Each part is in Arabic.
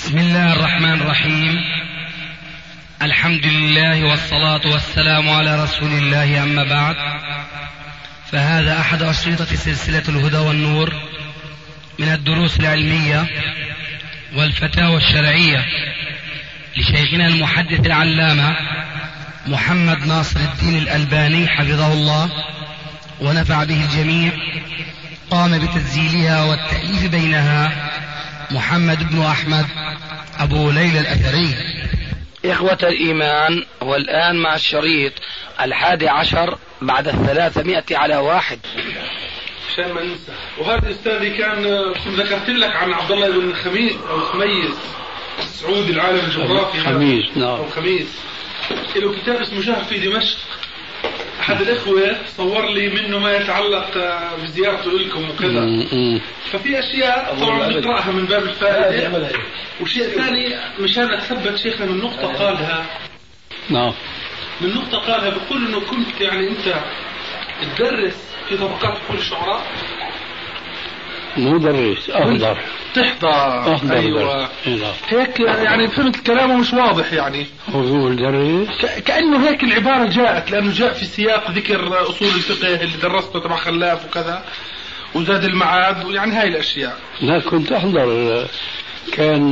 بسم الله الرحمن الرحيم. الحمد لله والصلاة والسلام على رسول الله، أما بعد، فهذا أحد أشرطة سلسلة الهدى والنور من الدروس العلمية والفتاوى الشرعية لشيخنا المحدث العلامة محمد ناصر الدين الألباني حفظه الله ونفع به الجميع. قام بتسجيلها والتأليف بينها محمد بن أحمد أبو ليلى الأثري. إخوة الإيمان، والآن مع الشريط 11 بعد 300 على 1. عشان ما ننسى. وهذا أستاذي كان ذكرت لك عن عبد الله بن خميس أو خميس سعود العالم الجغرافي. خميس، نعم، أو خميس. له كتاب اسمه شهر في دمشق. أحد الإخوة صور لي منه ما يتعلق بزيارته لكم وكذا. ففي أشياء طبعا نقرأها من باب الفائدة، وشيء ثاني مشان أثبت شيخنا من نقطة قالها. نعم. من نقطة قالها بقول إنه كنت يعني أنت تدرس في طبقات كل الشعراء. مو درس، أحضر. تحضر. أيوة. هيك يعني فهمت كلامه مش واضح يعني. هو يقول درس. كأنه هيك العبارة جاءت، لأنه جاء في سياق ذكر أصول الفقه اللي درسته تبع خلاف وكذا، وزاد المعاد ويعني هاي الأشياء. لا، كنت أحضر. كان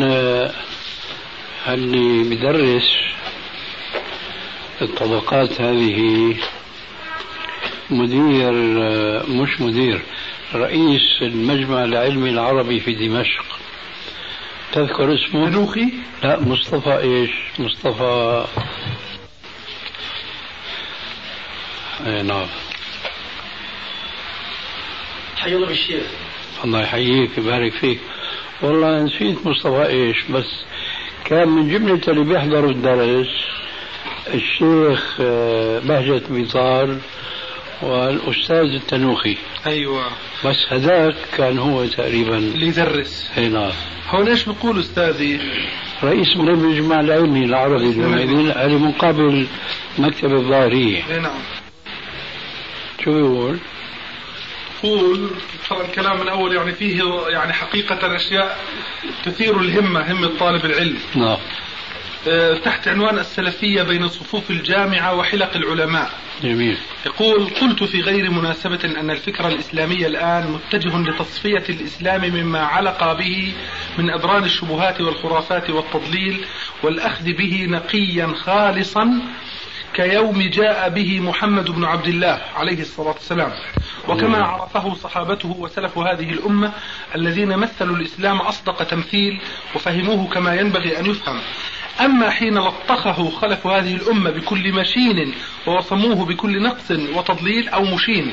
اللي بدرس الطبقات هذه مدير، مش مدير، رئيس المجمع العلمي العربي في دمشق. تذكر اسمه؟ منوخي؟ لا، مصطفى ايش؟ مصطفى نعم. حي الله بالشيخ. الله يحييك ويبارك فيك. والله نسيت مصطفى ايش، بس كان من جملة اللي بيحضروا الدرس الشيخ بهجة بيطار والأستاذ التنوخي. أيوة. بس هذاك كان هو تقريبا اللي يدرس. اي نعم. هون ايش بقول أستاذي؟ رئيس من المجمع العلمي العربي اللي مقابل مكتب الظاهرية. اي نعم. شو بيقول؟ يقول ترى الكلام من أول يعني فيه يعني حقيقة أشياء تثير الهمة، همة طالب العلم. نعم. تحت عنوان السلفية بين صفوف الجامعة وحلق العلماء. جميل. يقول: قلت في غير مناسبة أن الفكر الإسلامي الآن متجه لتصفية الإسلام مما علق به من أدران الشبهات والخرافات والتضليل، والأخذ به نقيا خالصا كيوم جاء به محمد بن عبد الله عليه الصلاة والسلام، وكما عرفه صحابته وسلف هذه الأمة الذين مثلوا الإسلام أصدق تمثيل وفهموه كما ينبغي أن يفهم. أما حين لطخه خلف هذه الأمة بكل مشين ووصموه بكل نقص وتضليل، أو مشين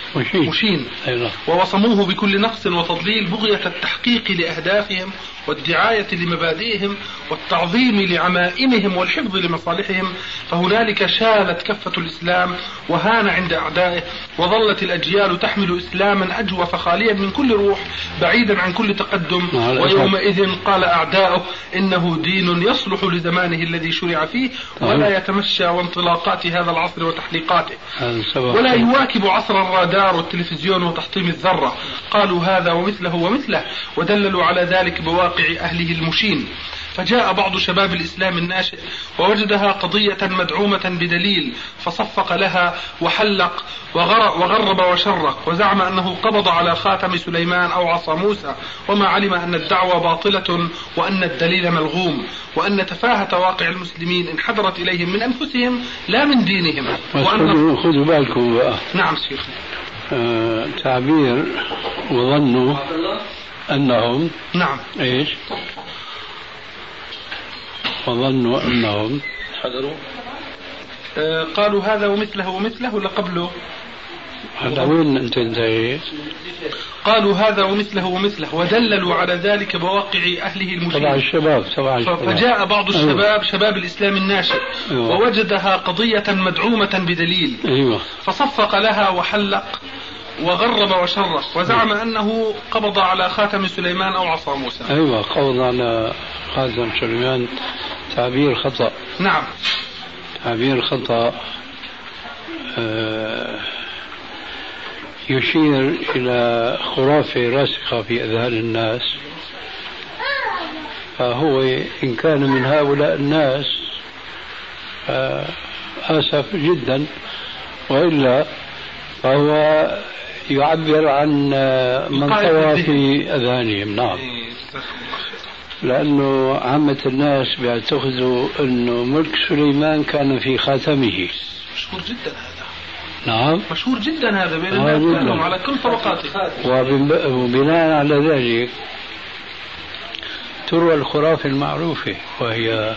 ووصموه بكل نقص وتضليل بغية التحقيق لأهدافهم والدعاية لمبادئهم والتعظيم لعمائمهم والحفظ لمصالحهم، فهنالك شالت كفة الإسلام وهان عند أعدائه، وظلت الأجيال تحمل إسلاما أجوف خاليا من كل روح بعيدا عن كل تقدم. ويومئذ قال أعداؤه إنه دين يصلح لزمانه الذي شرع فيه، ولا يتمشى وانطلاقات هذا العصر وتحليقاته، ولا يواكب عصر الرادار والتلفزيون وتحطيم الذرة. قالوا هذا ومثله ومثله، ودللوا على ذلك بواقع أهله المشين. فجاء بعض شباب الإسلام الناشئ ووجدها قضية مدعومة بدليل، فصفق لها وحلق وغرب وشرق، وزعم أنه قبض على خاتم سليمان أو عصا موسى، وما علم أن الدعوة باطلة وأن الدليل ملغوم، وأن تفاهة واقع المسلمين انحدرت إليهم من أنفسهم لا من دينهم. خذوا بالكم بقى. نعم شيخ. تعبير وظنوا أنهم. نعم. إيش؟ وظنوا أنهم حضروا. قالوا هذا ومثله ومثله ولا قبله؟ هذا وين أنت انتهيت؟ قالوا هذا ومثله ومثله، ودللوا على ذلك بواقع أهله المشين. طبعا الشباب. فجاء بعض الشباب شباب الإسلام الناشئ ووجدها قضية مدعومة بدليل. فصفق لها وحلق وغرب وشرق، وزعم أنه قبض على خاتم سليمان أو عصا موسى. قبض على خاتم سليمان تعبير خطأ. نعم. تعبير خطأ يشير إلى خرافة راسخة في أذهان الناس فهو إن كان من هؤلاء الناس آسف جدا، وإلا فهو يعبر عن من طوى في أذانهم. نعم، لأنه عامة الناس بيعتقدوا أنه ملك سليمان كان في خاتمه. مشهور جدا هذا. نعم، مشهور جدا هذا بين الناس على كل طبقاته. وبناء على ذلك تروى الخرافة المعروفة، وهي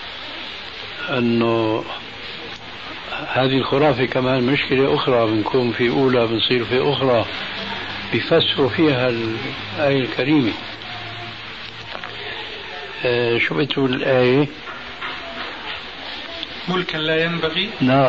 أنه هذه الخرافة كمان مشكلة أخرى، بنكون في أولى بنصير في أخرى، بيفسروا فيها الآية الكريمة. شو بتقول الآية؟ ملكا لا ينبغي. لا،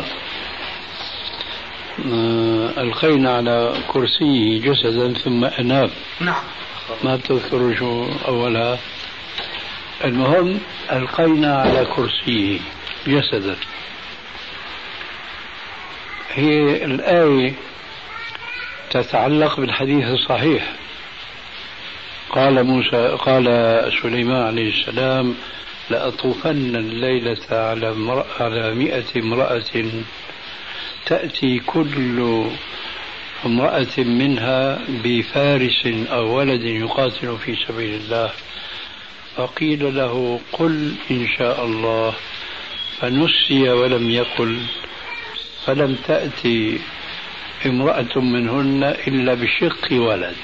ألقينا على كرسيه جسدا ثم أناب. نعم، ما بتذكروا شو أولها. المهم ألقينا على كرسيه جسدا. هي الآية تتعلق بالحديث الصحيح. قال سليمان عليه السلام: لأطوفن الليلة على 100 امرأة تأتي كل امرأة منها بفارس أو ولد يقاتل في سبيل الله. فقيل له: قل إن شاء الله، فنسي ولم يقل، فلم تأتي امرأة منهن إلا بشق ولد.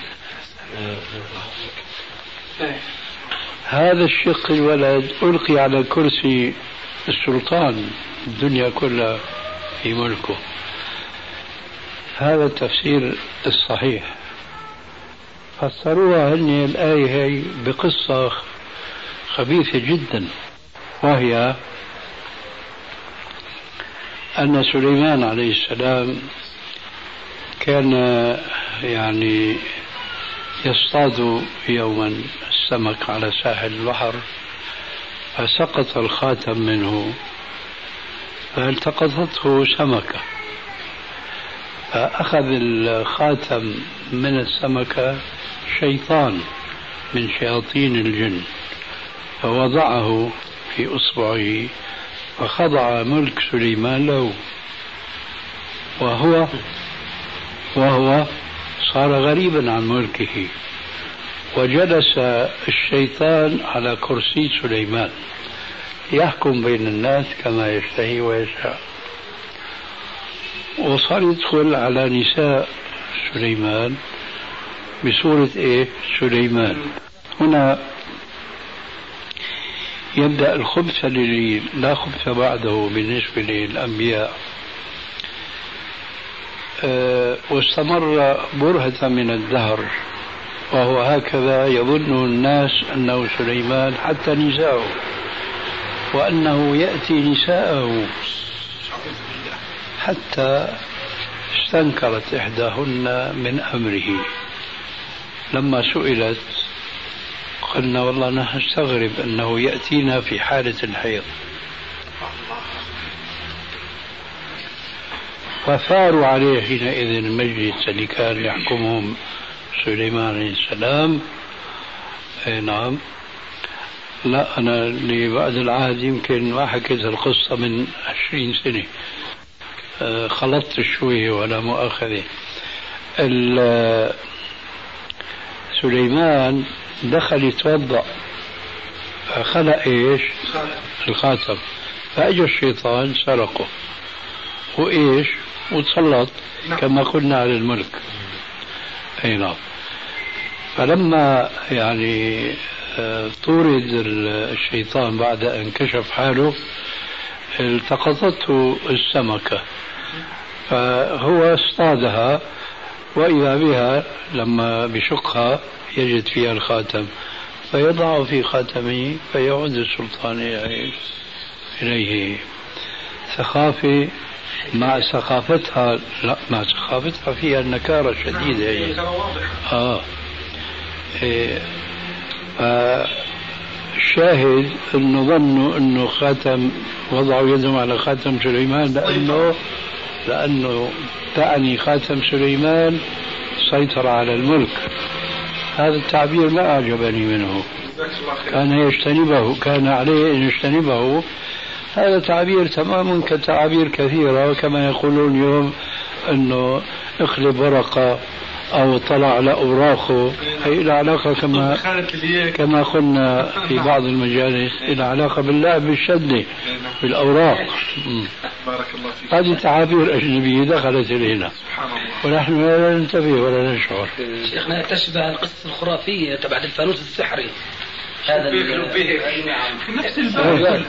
هذا الشق الولد ألقي على كرسي السلطان، الدنيا كلها في ملكه. هذا التفسير الصحيح. فسروها هن الآية هي بقصة خبيثة جدا، وهي أن سليمان عليه السلام كان يعني يصطاد يوما السمك على ساحل البحر، فسقط الخاتم منه فالتقطته سمكة، فأخذ الخاتم من السمكة شيطان من شياطين الجن فوضعه في إصبعه، فخضع ملك سليمان له، وهو صار غريبا عن ملكه، وجلس الشيطان على كرسي سليمان يحكم بين الناس كما يشتهي ويشاء، وصار يدخل على نساء سليمان بصورة سليمان. هنا يبدأ الخبث الذي لا خبث بعده بالنسبة للأنبياء. واستمر برهة من الدهر، وهو هكذا يظن الناس أنه سليمان حتى نساءه، وأنه يأتي نساءه، حتى استنكرت إحداهن من أمره. لما سئلت قلنا: والله نحن نستغرب أنه يأتينا في حالة الحيض. فثاروا عليه حينئذ المجلس اللي كان يحكمهم سليمان عليه السلام. نعم، لا أنا لبعد العهد يمكن ما حكيت القصة من 20 سنة، خلطت شوية ولا مؤاخذة. سليمان دخل يتوضأ فخلق الخاتم، فأجى الشيطان سرقه وتسلط كما قلنا على الملك. أي نعم. فلما يعني طورد الشيطان بعد أن كشف حاله التقطته السمكة، فهو اصطادها، وإذا بها لما بشقها يجد فيها الخاتم، فيضعه في خاتمه فيعود السلطان إليه. ثقافة مع ثقافتها، لا مع ثقافتها فيها النكارة الشديدة هي. الشاهد انه ظنوا انه خاتم، وضعوا يدهم على خاتم سليمان لانه تعني خاتم سليمان سيطر على الملك، هذا التعبير لا أعجبني منه، كان عليه أن يجتنبه. هذا تعبير تماما كتعابير كثيرة، وكما يقولون اليوم أنه اقلب ورقة أو طلع على أوراقه، هي إلى علاقة كما قلنا في بعض المجالس إلى علاقة باللعب بالشدة بالأوراق. بارك الله فيك. هذه تعابير أجنبية دخلت إلينا ونحن لا ننتبه ولا نشعر. شيخنا تشبه القصة الخرافية تبع الفانوس السحري هذا نفس الباب.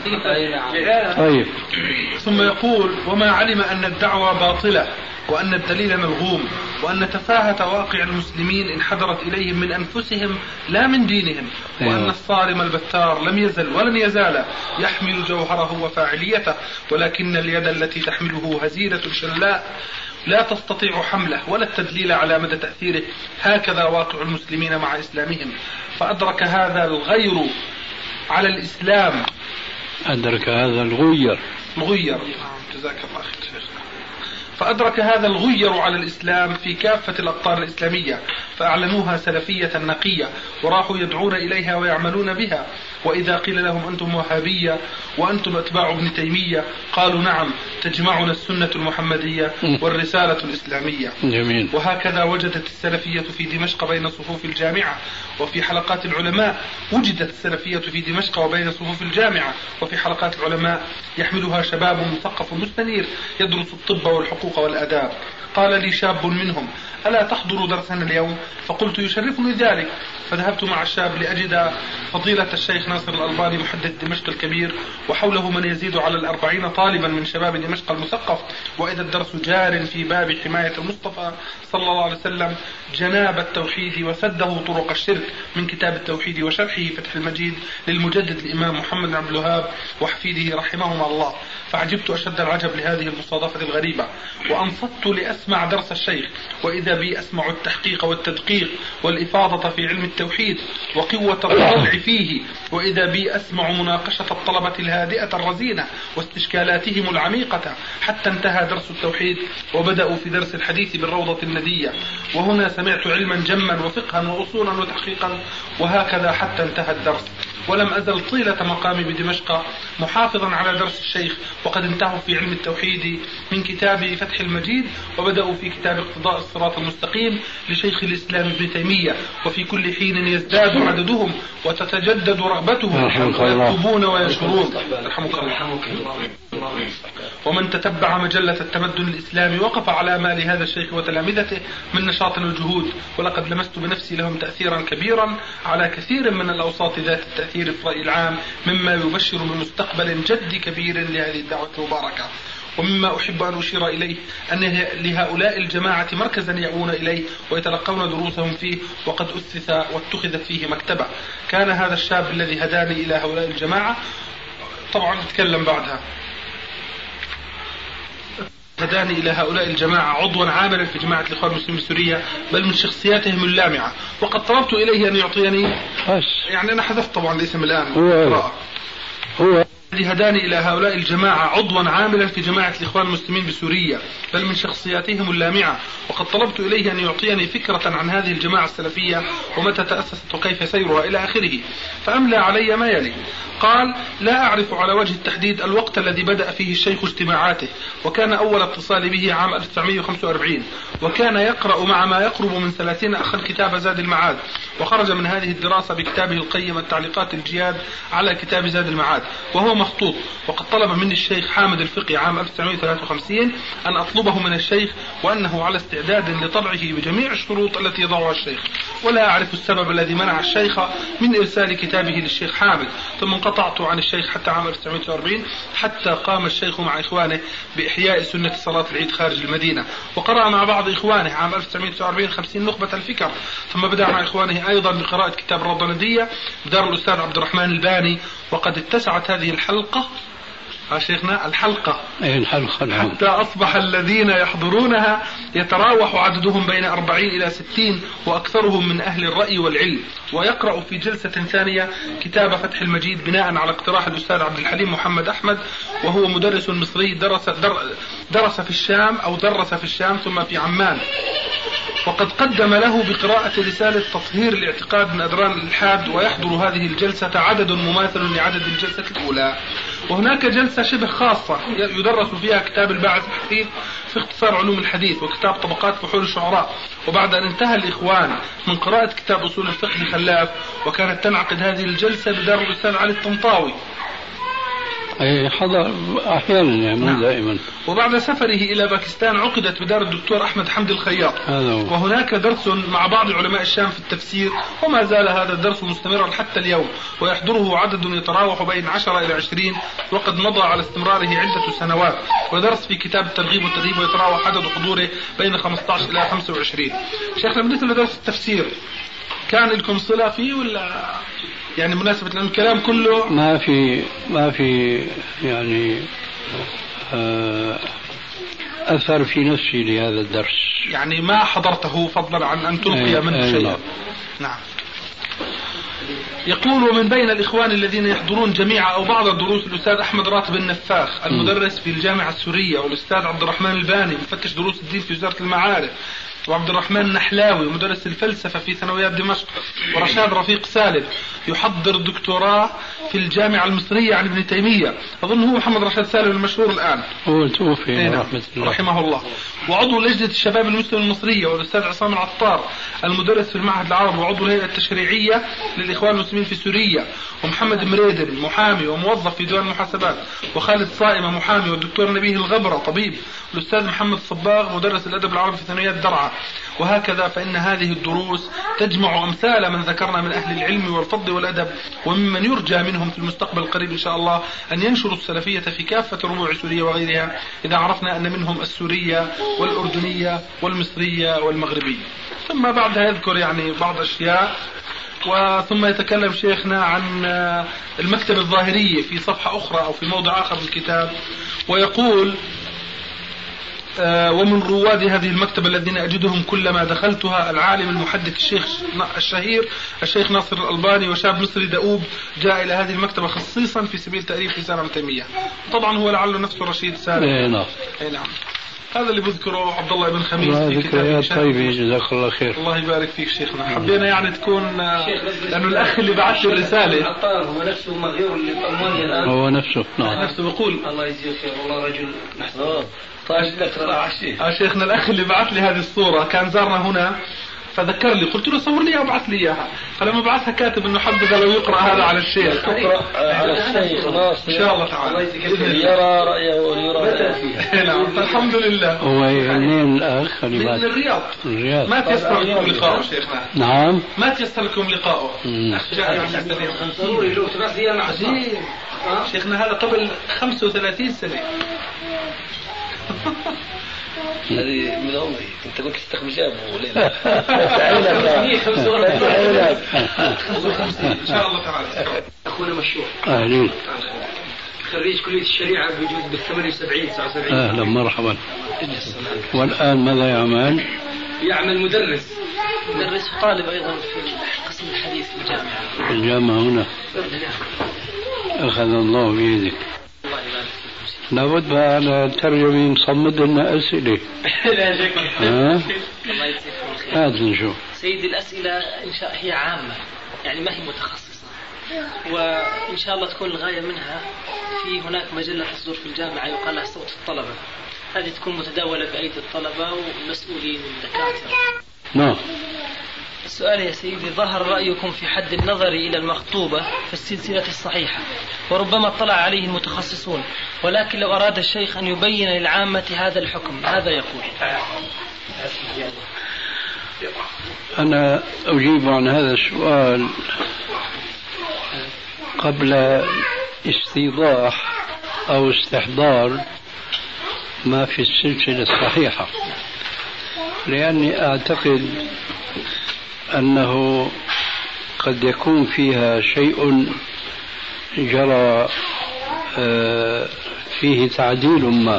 طيب. ثم يقول: وما علم أن الدعوة باطلة وأن الدليل ملغوم وأن تفاهة واقع المسلمين انحدرت إليهم من أنفسهم لا من دينهم، وأن الصارم البتار لم يزل ولن يزال يحمل جوهره وفاعليته، ولكن اليد التي تحمله هزيلة شلاء لا تستطيع حمله ولا التدليل على مدى تأثيره. هكذا واقع المسلمين مع إسلامهم. فأدرك هذا الغير على الإسلام، أدرك هذا الغير جزاك الله خير. فأدرك هذا الغير على الإسلام في كافة الأقطار الإسلامية، فأعلنوها سلفية نقية وراحوا يدعون إليها ويعملون بها. وإذا قيل لهم أنتم وهابية وأنتم أتباع ابن تيمية قالوا نعم، تجمعنا السنة المحمدية والرسالة الإسلامية. جميل. وهكذا وجدت السلفية في دمشق بين صفوف الجامعة وفي حلقات العلماء. وجدت السلفية في دمشق وبين صفوف الجامعة وفي حلقات العلماء، يحملها شباب مثقف مستنير يدرس الطب والحقوق والآداب. قال لي شاب منهم: ألا تحضر درسنا اليوم؟ فقلت: يشرفني ذلك. فذهبت مع الشاب لأجد فضيلة الشيخ ناصر الألباني محدث دمشق الكبير، وحوله من يزيد على 40 طالبا من شباب دمشق المثقف، وإذا الدرس جار في باب حماية المصطفى صلى الله عليه وسلم جناب التوحيد وسده طرق الشرك من كتاب التوحيد وشرحه فتح المجيد للمجدد الإمام محمد بن عبد الوهاب وحفيده رحمهما الله. فعجبت أشد العجب لهذه المصادفة الغريبة، وأنصت لأسمع درس الشيخ، وإذا بي أسمع التحقيق والتدقيق والإفاضة في علم التوحيد وقوة الطلع فيه، وإذا بي أسمع مناقشة الطلبة الهادئة الرزينة واستشكالاتهم العميقة، حتى انتهى درس التوحيد وبدأوا في درس الحديث بالروضة الندية. وهنا سمعت علما جما وفقها وأصولا وتحقيقا، وهكذا حتى انتهى الدرس. ولم أزل طيلة مقامي بدمشق محافظا على درس الشيخ، وقد انتهوا في علم التوحيد من كتاب فتح المجيد، وبدأوا في كتاب اقتضاء الصراط المستقيم لشيخ الإسلام ابن تيمية، وفي كل حين يزداد عددهم وتتجدد رغبتهم ويكتبون ويشرون. رحمك الله. ومن تتبع مجلة التمدن الإسلامي وقف على آمال هذا الشيخ وتلامذته من نشاط وجهود، ولقد لمست بنفسي لهم تأثيرا كبيرا على كثير من الأوساط ذات التأثير في الرأي العام، مما يبشر بمستقبل جد كبير لهذه الدعوة المباركة. ومما أحب أن أشير إليه أن لهؤلاء الجماعة مركزا يأوون إليه ويتلقون دروسهم فيه، وقد أسس واتخذت فيه مكتبة. كان هذا الشاب الذي هداني إلى هؤلاء الجماعة، طبعا نتكلم بعدها، هداني إلى هؤلاء الجماعة عضوا عاملا في جماعة الإخوان المسلمين بسوريا، بل من شخصياتهم اللامعة. وقد طلبت إليه أن يعطيني، يعني أنا حذفت طبعا الاسم الآن، هو الذي هداني إلى هؤلاء الجماعة عضوا عاملا في جماعة الإخوان المسلمين بسوريا، بل من شخصياتهم اللامعة. وقد طلبت إليه أن يعطيني فكرة عن هذه الجماعة السلفية ومتى تأسست وكيف سيرها إلى آخره، فأملى علي ما يلي. قال: لا أعرف على وجه التحديد الوقت الذي بدأ فيه الشيخ اجتماعاته، وكان أول اتصال به عام 1945، وكان يقرأ مع ما يقرب من 30 أخا كتاب زاد المعاد، وخرج من هذه الدراسة بكتابه القيم التعليقات الجياد على كتاب زاد المعاد وهو مخطوط. وقد طلب مني الشيخ حامد الفقي عام 1953 أن أطلبه من الشيخ، وأنه على استعداد لطبعه بجميع الشروط التي يضعها الشيخ، ولا أعرف السبب الذي منع الشيخ من إرسال كتابه للشيخ حامد. ثم انقطعت عن الشيخ حتى عام 1940، حتى قام الشيخ مع إخوانه بإحياء سنة صلاة العيد خارج المدينة، وقرأ مع بعض إخوانه عام 1949 50 نخبة الفكر. ثم بدأ مع إخوانه أيضا بقراءة كتاب الروضة الندية بدار الأستاذ عبد الرحمن الباني. وقد اتسعت هذه الحلقة شيخنا الحلقة حتى أصبح الذين يحضرونها يتراوح عددهم بين 40 إلى 60، وأكثرهم من أهل الرأي والعلم. ويقرأ في جلسة ثانية كتاب فتح المجيد بناء على اقتراح الأستاذ عبد الحليم محمد أحمد، وهو مدرس مصري درس في الشام ثم في عمان، وقد قدم له بقراءة رسالة تطهير الاعتقاد من أدران الإلحاد، ويحضر هذه الجلسة عدد مماثل لعدد الجلسة الأولى. وهناك جلسة شبه خاصة يدرس فيها كتاب الباعث الحثيث في اختصار علوم الحديث وكتاب طبقات فحول الشعراء. وبعد أن انتهى الإخوان من قراءة كتاب أصول الفقه لخلاف، وكانت تنعقد هذه الجلسة بدار الأستاذ علي الطنطاوي. أي حضر أحيانا يعني مو دائما. وبعد سفره إلى باكستان عقدت بدار الدكتور أحمد حمد الخياط، وهناك درس مع بعض علماء الشام في التفسير، وما زال هذا الدرس مستمرا حتى اليوم، ويحضره عدد يتراوح بين 10 إلى 20، وقد مضى على استمراره عدة سنوات. ودرس في كتاب الترغيب والترهيب، ويتراوح عدد حضوره بين 15 إلى 25. شيخنا بالنسبة لدرس التفسير كان لكم صلة فيه ولا يعني مناسبة؟ لأن الكلام كله ما في يعني أثر في نفسي لهذا الدرس، يعني ما حضرته فضلا عن أن تلقي منه شيئا. نعم. يقول: ومن بين الإخوان الذين يحضرون جميع أو بعض دروس الأستاذ أحمد راتب النفاخ المدرس في الجامعة السورية، والأستاذ عبد الرحمن الباني مفتش دروس الدين في وزارة المعارف، وعبد الرحمن النحلاوي مدرس الفلسفة في ثانويات دمشق، ورشاد رفيق سالم يحضر دكتوراه في الجامعة المصرية عن ابن تيمية. أظن هو محمد رشاد سالم المشهور الآن، هو توفي رحمه الله. وعضو لجنة الشباب المسلم المصرية، والأستاذ عصام العطار المدرس في المعهد العربي، وعضو الهيئة التشريعية للإخوان المسلمين في سوريا، ومحمد مريدن محامي وموظف في ديوان المحاسبات، وخالد صائمة محامي، والدكتور نبيه الغبرة طبيب، والأستاذ محمد صباغ مدرس الأدب العربي في ثانويات درعا. وهكذا فإن هذه الدروس تجمع أمثال من ذكرنا من أهل العلم والفضل والأدب، وممن يرجى منهم في المستقبل القريب إن شاء الله أن ينشروا السلفية في كافة ربوع سوريا وغيرها، إذا عرفنا أن منهم السورية والأردنية والمصرية والمغربية. ثم بعدها يذكر يعني بعض أشياء، وثم يتكلم شيخنا عن المكتبة الظاهرية في صفحة أخرى أو في موضع آخر من الكتاب، ويقول: ومن رواد هذه المكتبة الذين أجدهم كلما دخلتها العالم المحدث الشيخ الشهير الشيخ ناصر الألباني، وشاب مصري دؤوب جاء إلى هذه المكتبة خصيصا في سبيل تأليف لسان ابن تيمية. طبعا هو لعله نفسه رشيد سالم. نعم. هذا اللي بذكره عبد الله بن خميس في ذكريات طيبة، جزاك الله خير. الله يبارك فيك شيخنا. حبينا يعني تكون لأنه الأخ اللي بعث لي الرسالة هو نفسه مغيور اللي طمني الآن، هو نفسه. نعم. نفسه بقول الله يجزيه خير، والله رجل محترم. طيب شيخنا الأخ اللي بعث لي هذه الصورة كان زارنا هنا، فذكر لي، قلت له صور لي وابعث لي اياها، فلما بعثها كاتب انه حبذا لو يقرا هذا على الشيخ. تقرا على الشيخ خلاص ان شاء الله تعالى يرى رايه ويرى فيها. نعم الحمد لله. هو منين الاخ؟ من الرياض. ما تيسر لكم لقاءه شيخنا. نعم ما تيسر لكم لقاءه. جاء يعني ضروري له 3 ايام عجيب. شيخنا هذا قبل 35 سنه. هذه من عمري انت كنت تستخدم جابه وليلة ان شاء الله تعالى. اخونا مشروع اهلين خريج كلية الشريعة بوجود بال78 79. اهلا مرحبا. والان ماذا يعمل؟ يعمل مدرس طالب ايضا في قسم الحديث في الجامعة. في الجامعة هنا. اخذ الله بيدك. لابد على ترجمة مصمد لنا أسئلة. لا شك. الله يجزيك خير. هات نشوف. سيدي الأسئلة إن شاء هي عامة يعني ما هي متخصصة، وإن شاء الله تكون الغاية منها في هناك مجلة تصدر في الجامعة يقال لها صوت الطلبة، هذه تكون متداولة بأيدي الطلبة والمسؤولين والدكاترة. نعم. السؤال يا سيدي: ظهر رأيكم في حد النظر إلى المخطوبة في السلسلة الصحيحة، وربما اطلع عليه المتخصصون، ولكن لو أراد الشيخ أن يبين للعامة هذا الحكم ماذا يقول؟ أنا أجيب عن هذا السؤال قبل استيضاح أو استحضار ما في السلسلة الصحيحة، لأني أعتقد أنه قد يكون فيها شيء جرى فيه تعديل ما،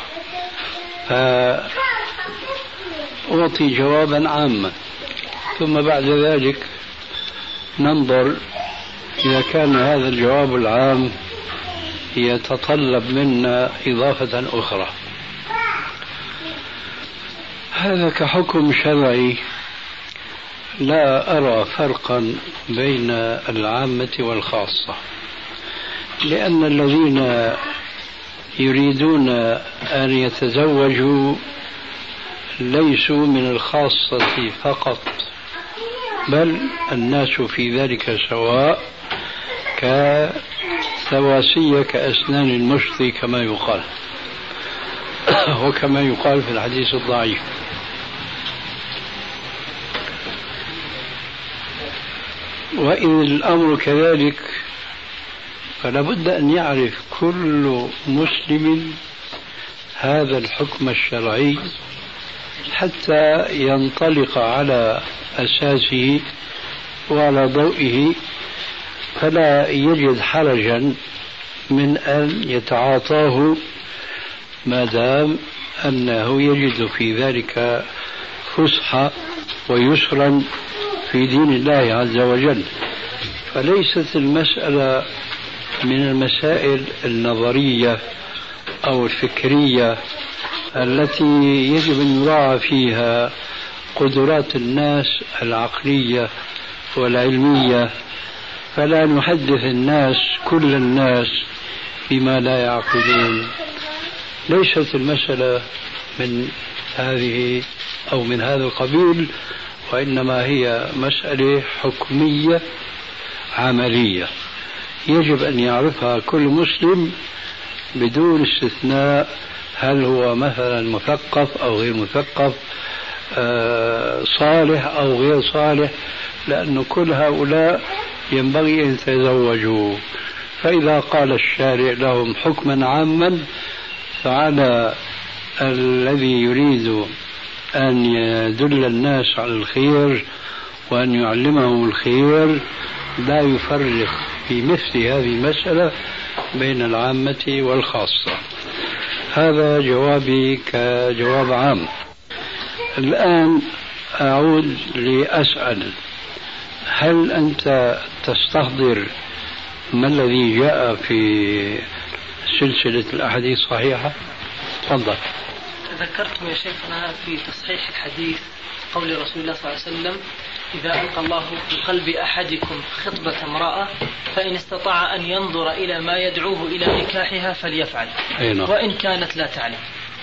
فأعطي جوابا عاما، ثم بعد ذلك ننظر إذا كان هذا الجواب العام يتطلب منا إضافة أخرى. هذا كحكم شرعي لا أرى فرقا بين العامة والخاصة، لأن الذين يريدون أن يتزوجوا ليسوا من الخاصة فقط، بل الناس في ذلك سواء كسواسية كأسنان المشط كما يقال وكما يقال في الحديث الضعيف. وإن الأمر كذلك فلا بد أن يعرف كل مسلم هذا الحكم الشرعي حتى ينطلق على أساسه وعلى ضوئه، فلا يجد حرجا من أن يتعاطاه ما دام أنه يجد في ذلك فسحة ويسرا في دين الله عز وجل. فليست المسألة من المسائل النظرية أو الفكرية التي يجب أن يراعى فيها قدرات الناس العقلية والعلمية، فلا نحدث الناس كل الناس بما لا يعقلون. ليست المسألة من هذه أو من هذا القبيل، وإنما هي مسألة حكمية عملية يجب أن يعرفها كل مسلم بدون استثناء، هل هو مثلا مثقف أو غير مثقف، صالح أو غير صالح، لأن كل هؤلاء ينبغي أن يتزوجوا. فإذا قال الشارع لهم حكما عاما فعلى الذي يريد أن يدل الناس على الخير وأن يعلمهم الخير لا يفرق في مثل هذه المسألة بين العامة والخاصة. هذا جوابي كجواب عام. الآن أعود لأسأل، هل أنت تستحضر ما الذي جاء في سلسلة الأحاديث الصحيحة؟ تفضل. تذكرتم يا شيخنا في تصحيح الحديث قول رسول الله صلى الله عليه وسلم: إذا ألقى الله في قلب أحدكم خطبة امرأة فإن استطاع أن ينظر إلى ما يدعوه إلى نكاحها فليفعل وإن كانت لا تعلم.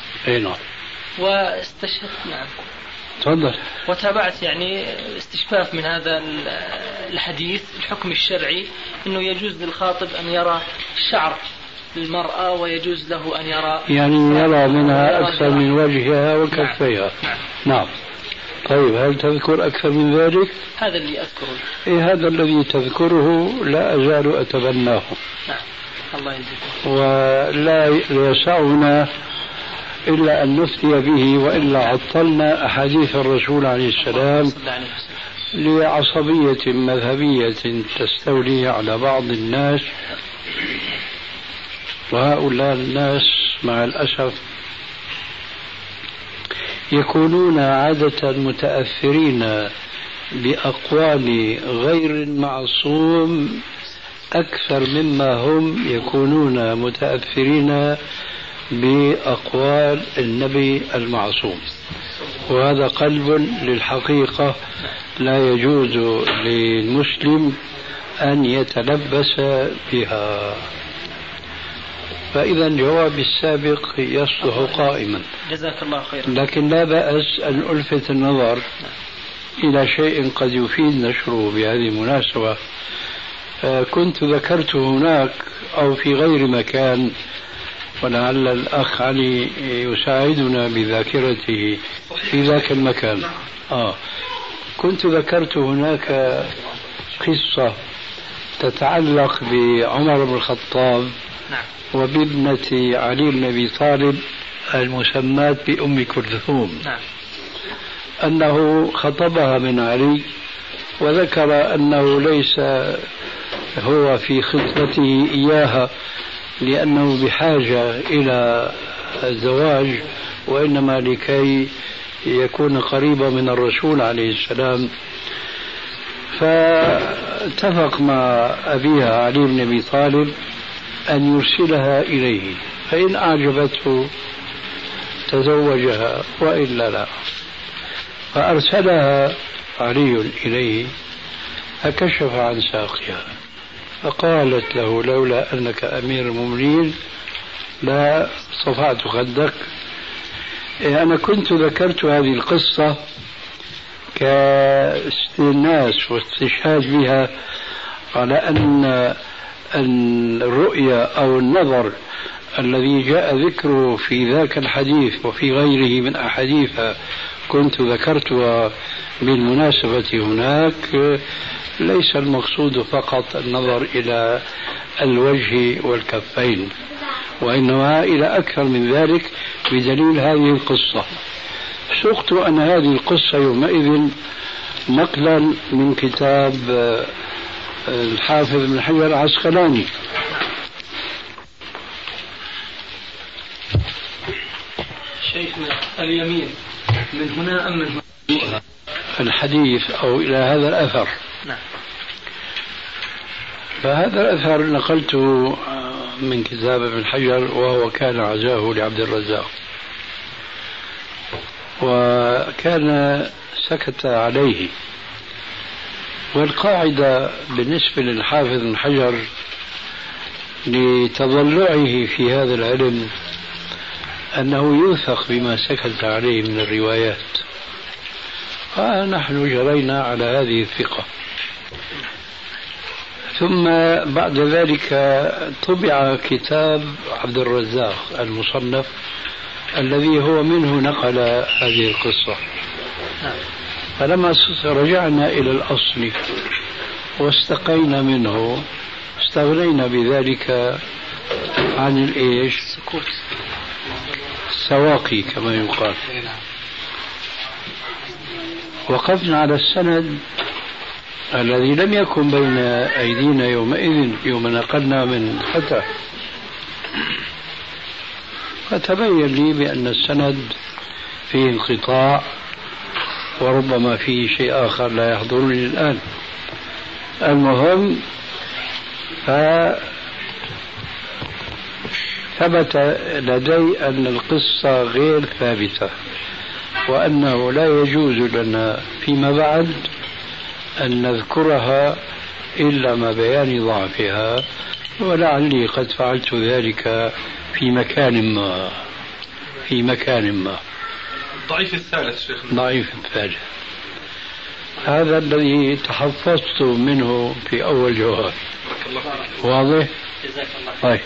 واستشهدت تفضل. وتابعت يعني استشفاف من هذا الحديث الحكم الشرعي أنه يجوز للخاطب أن يرى شعر المرأة ويجوز له أن يرى يرى منها أكثر من وجهها وكفيها. نعم. طيب هل تذكر أكثر من ذلك؟ هذا اللي أذكره. هذا الذي تذكره لا أزال أتبناه. نعم. الله يجزيك. ولا يسعنا إلا أن نفتي به، وإلا عطلنا أحاديث الرسول عليه السلام لعصبية مذهبية تستولي على بعض الناس. وهؤلاء الناس مع الأسف يكونون عادة متأثرين بأقوال غير المعصوم أكثر مما هم يكونون متأثرين بأقوال النبي المعصوم، وهذا قلب للحقيقة لا يجوز للمسلم أن يتلبس بها. فإذا جوابي السابق يصلح قائما. جزاك الله خيرا. لكن لا بأس أن ألفت النظر إلى شيء قد يفيد نشره بهذه المناسبة. كنت ذكرت هناك أو في غير مكان، ولعل الأخ علي يساعدنا بذاكرته في ذاك المكان. كنت ذكرت هناك قصة تتعلق بعمر بن الخطاب وبابنة علي بن أبي طالب المسماة بأم كلثوم، أنه خطبها من علي وذكر أنه ليس هو في خطبته إياها لأنه بحاجة إلى الزواج، وإنما لكي يكون قريبا من الرسول عليه السلام. فاتفق مع أبيها علي بن أبي طالب أن يرسلها إليه، فإن أعجبته تزوجها وإلا لا. فأرسلها علي إليه فكشف عن ساقها فقالت له لولا أنك أمير المؤمنين لا صفعت خدك. أنا كنت ذكرت هذه القصة كاستئناس واستشهاد بها على أن الرؤيا أو النظر الذي جاء ذكره في ذاك الحديث وفي غيره من أحاديث كنت ذكرتها بالمناسبة هناك ليس المقصود فقط النظر إلى الوجه والكفين، وإنما إلى أكثر من ذلك بدليل هذه القصة. سقت أن هذه القصة يومئذ نقلا من كتاب الحافظ بن حجر العسقلاني. شيخنا اليمين من هنا أم من هنا؟ الحديث أو إلى هذا الأثر. نعم. فهذا الأثر نقلته من كتاب ابن حجر وهو كان عزاه لعبد الرزاق، وكان سكت عليه. والقاعدة بالنسبة للحافظ ابن حجر لتضلعه في هذا العلم أنه يوثق بما سكت عليه من الروايات، فنحن جرينا على هذه الثقة. ثم بعد ذلك طبع كتاب عبد الرزاق المصنف الذي هو منه نقل هذه القصة. فلما رجعنا إلى الأصل واستقينا منه استغنينا بذلك عن الإيش؟ السواقي كما يقال. وقفنا على السند الذي لم يكن بين أيدينا يومئذ يوم نقلنا من فتح، فتبين لي بأن السند فيه انقطاع وربما فيه شيء آخر لا يحضرني الآن. المهم ثبت لدي أن القصة غير ثابتة، وأنه لا يجوز لنا فيما بعد أن نذكرها إلا مع بيان ضعفها، ولعلي قد فعلت ذلك في مكان ما. ضعيف الثالث شيخنا. ضعيف الثالث هذا الذي تحفظت منه في أول جواب. واضح؟ جزاك الله طيب.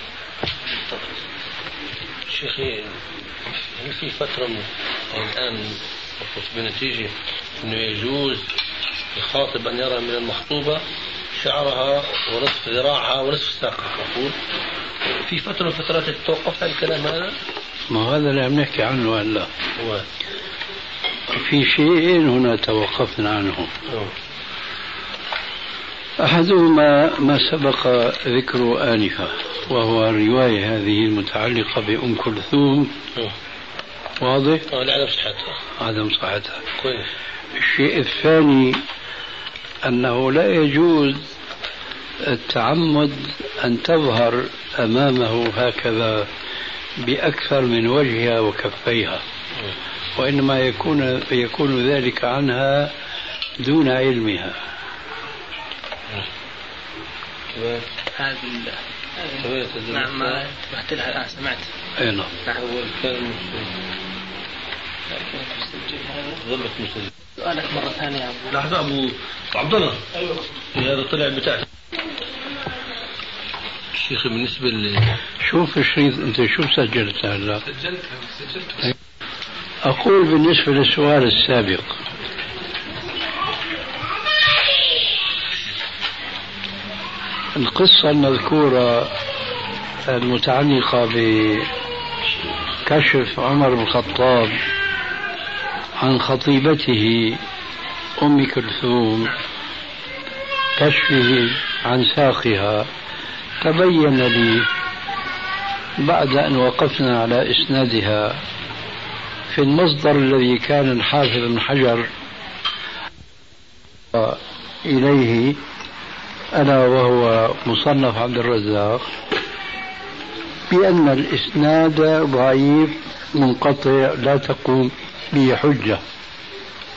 شيخي هل في فترة الآن بنتيجة أنه يجوز الخاطب أن يرى من المخطوبة شعرها ونصف ذراعها ونصف ساقها، أقول في فترة من فترات توقفت عن الكلام هذا؟ ما هذا اللي عم نحكي عنه هلا. في شيئين هنا توقفنا عنهم. أحدهما ما سبق ذكره آنفا، وهو الرواية هذه المتعلقة بأم كلثوم. واضح؟ عدم صحتها. كويس. الشيء الثاني أنه لا يجوز التعمد أن تظهر أمامه هكذا بأكثر من وجهها وكفيها، وإنما يكون ذلك عنها دون علمها. هذه نعم ما انتبهت لها الآن سمعت. أي نعم. أول كان ضبط مسجل. سؤالك مرة ثانية. لحظة أبو عبد الله. أيوة. هذا طلع بتاعك. الشيخ بالنسبة شوف الشريط أنت شو سجلت هلا؟ سجلت. أقول بالنسبة للسؤال السابق القصة المذكورة المتعلقة بكشف عمر بن الخطاب عن خطيبته أم كلثوم، كشفه عن ساقها، تبين لي بعد أن وقفنا على إسنادها في المصدر الذي كان الحافظ بن حجر إليه ألا وهو مصنف عبد الرزاق، بأن الإسناد ضعيف منقطع لا تقوم به حجة.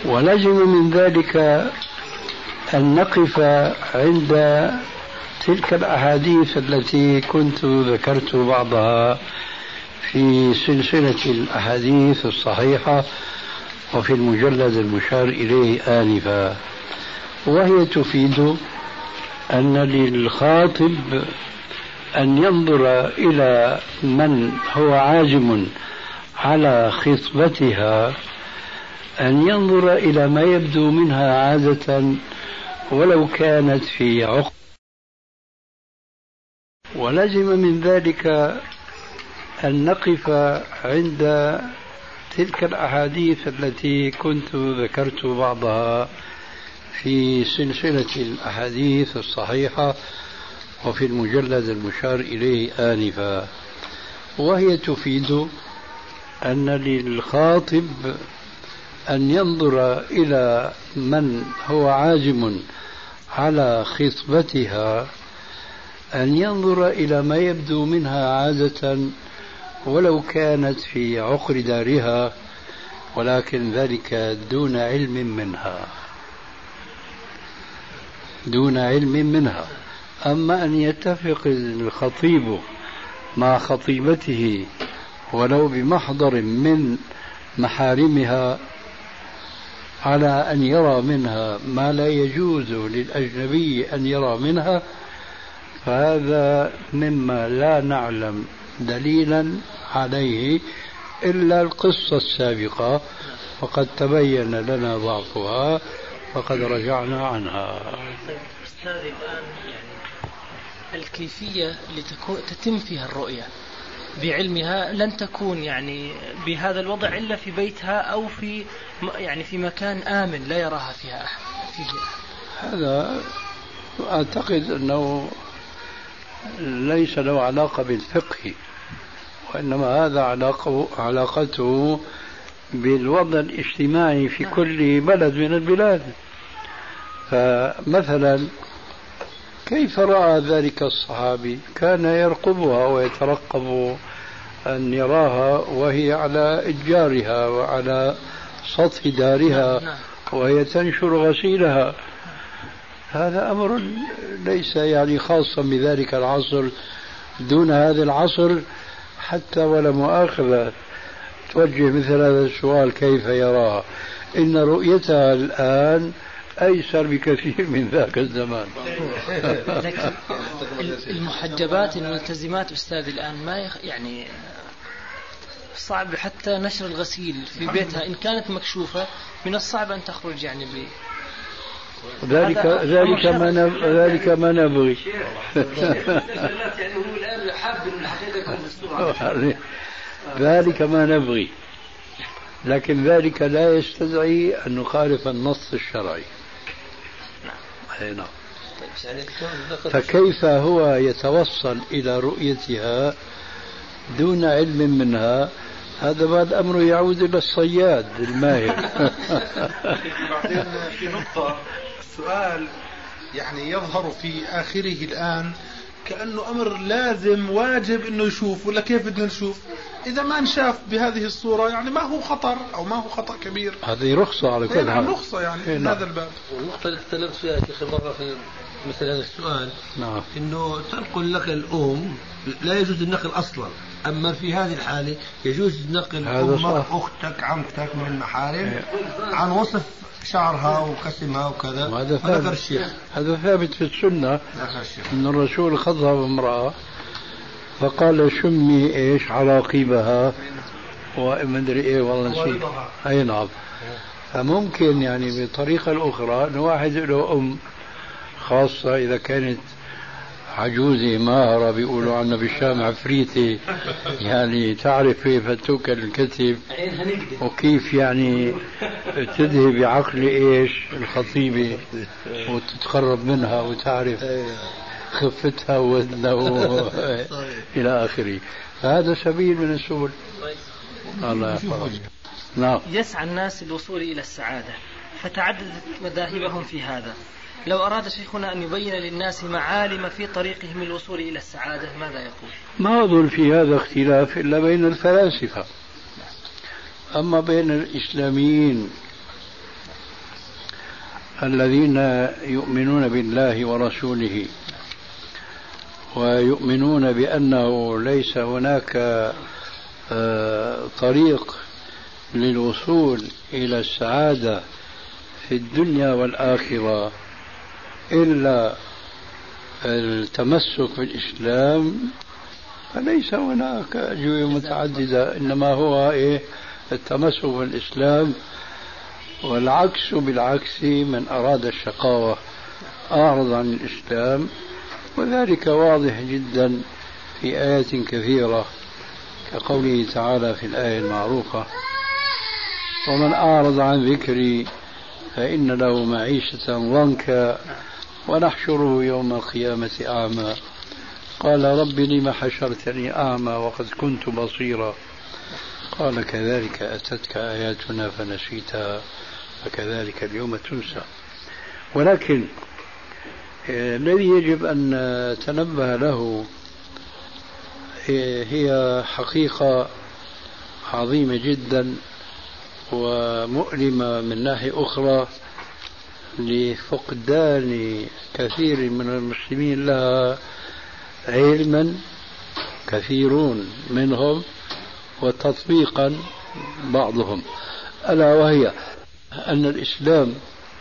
ولزم من ذلك أن نقف عند تلك الأحاديث التي كنت ذكرت بعضها في سلسلة الأحاديث الصحيحة وفي المجلد المشار إليه آنفا، وهي تفيد أن للخاطب أن ينظر إلى من هو عازم على خطبتها، أن ينظر إلى ما يبدو منها عادة ولو كانت في عقد. ولزم من ذلك أن نقف عند تلك الأحاديث التي كنت ذكرت بعضها في سلسلة الأحاديث الصحيحة وفي المجلد المشار إليه آنفا، وهي تفيد أن للخاطب أن ينظر إلى من هو عازم على خطبتها، أن ينظر إلى ما يبدو منها عادة ولو كانت في عقر دارها، ولكن ذلك دون علم منها. أما أن يتفق الخطيب مع خطيبته ولو بمحضر من محارمها على أن يرى منها ما لا يجوز للأجنبي أن يرى منها، فهذا مما لا نعلم دليلا عليه إلا القصة السابقة، وقد تبين لنا ضعفها وقد رجعنا عنها. أستاذ الآن يعني الكيفية اللي تتم فيها الرؤية بعلمها لن تكون يعني بهذا الوضع إلا في بيتها أو في يعني في مكان آمن لا يراها فيها أحد. هذا أعتقد أنه ليس له علاقة بالفقه، وإنما هذا علاقته بالوضع الاجتماعي في كل بلد من البلاد. فمثلا كيف رأى ذلك الصحابي؟ كان يرقبها ويترقب أن يراها وهي على إتجارها وعلى سطح دارها وهي تنشر غسيلها. هذا أمر ليس يعني خاصا بذلك العصر دون هذا العصر، حتى ولا مؤاخذة توجه مثل هذا السؤال كيف يراها؟ إن رؤيتها الآن أيسر بكثير من ذاك الزمان. لكن المحجبات الملتزمات أستاذ الآن ما يعني صعب حتى نشر الغسيل في بيتها إن كانت مكشوفة، من الصعب أن تخرج يعني ذلك ما نبغي. ذلك ما نبغي، لكن ذلك لا يستدعي أن نخالف النص الشرعي. نعم. فكيف هو يتوصل إلى رؤيتها دون علم منها؟ هذا بعد أمره يعود إلى الصياد الماهر. بعدين في نقطة السؤال يعني يظهر في آخره الآن كأنه أمر لازم واجب إنه يشوف، ولا كيف بدنا نشوف؟ إذا ما نشاف بهذه الصورة يعني ما هو خطر أو ما هو خطأ كبير. هذه رخصة على كل حال. رخصة يعني في هذا الباب. والنقطة اللي تكلمت فيها شيخ مرة في مثل هذا السؤال، نعم، إنه تنقل لك الأم لا يجوز النقل أصلا، أما في هذه الحالة يجوز نقل أمك أختك عمتك من المحارم عن وصف شعرها وقسمها وكذا. هذا الشيخ هذا ثابت في السنة أن الرسول خطب امرأة فقال شمي إيش عراقيبها ومدري إيه والله نسيت. أي نعم. فممكن يعني بطريقة الأخرى أن واحد له أم خاصة إذا كانت عجوزة ماهرة بيقولوا عنها بالشام عفريتي، يعني تعرف كيف توكل الكتف وكيف يعني تذهب بعقل إيش الخطيبة وتتقرب منها وتعرف خفتها ووزنها إلى آخره. فهذا سبيل من السبل. الله يحفظك. نعم. يسعى الناس للوصول إلى السعادة فتعددت مذاهبهم في هذا. لو أراد شيخنا أن يبين للناس معالم في طريقهم للوصول إلى السعادة ماذا يقول؟ ما أظن في هذا اختلاف إلا بين الفلاسفة، أما بين الإسلاميين الذين يؤمنون بالله ورسوله ويؤمنون بأنه ليس هناك طريق للوصول إلى السعادة في الدنيا والآخرة إلا التمسك بالإسلام، فليس هناك أجوبة متعددة، إنما هو التمسك بالإسلام. والعكس بالعكس، من أراد الشقاوة أعرض عن الإسلام، وذلك واضح جدا في آيات كثيرة كقوله تعالى في الآية المعروفة: ومن أعرض عن ذكري فإن له معيشة ضنكا ونحشره يوم القيامة أعمى قال رب لم حشرتني أعمى وقد كنت بصيرا قال كذلك أتتك آياتنا فنسيتها فكذلك اليوم تنسى. ولكن الذي يجب أن نتنبه له هي حقيقة عظيمة جدا ومؤلمة من ناحية أخرى لفقدان كثير من المسلمين لها علما كثيرون منهم وتطبيقا بعضهم، ألا وهي أن الإسلام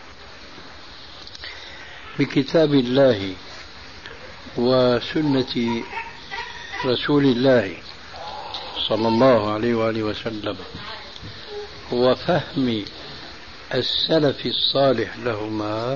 بكتاب الله وسنة رسول الله صلى الله عليه وآله وسلم وفهم السلف الصالح لهما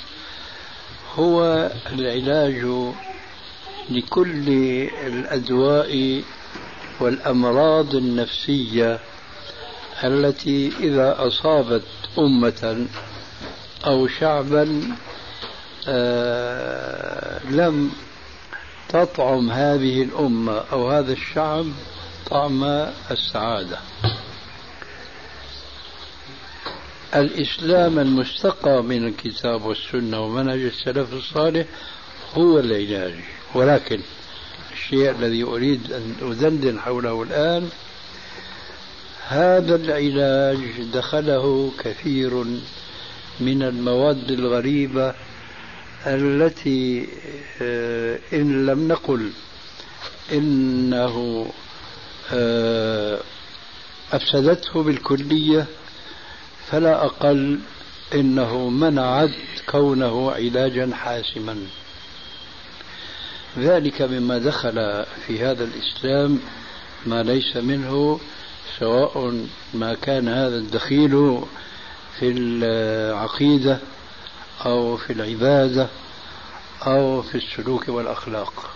هو العلاج لكل الأدواء والأمراض النفسية التي إذا أصابت أمة أو شعبا لم تطعم هذه الأمة أو هذا الشعب طعم السعادة. الإسلام المستقى من الكتاب والسنة ومنهج السلف الصالح هو العلاج. ولكن الشيء الذي أريد أن أدندن حوله الآن، هذا العلاج دخله كثير من المواد الغريبة التي إن لم نقل إنه أفسدته بالكلية فلا أقل إنه منعت كونه علاجا حاسما. ذلك مما دخل في هذا الإسلام ما ليس منه، سواء ما كان هذا الدخيل في العقيدة أو في العبادة أو في السلوك والأخلاق.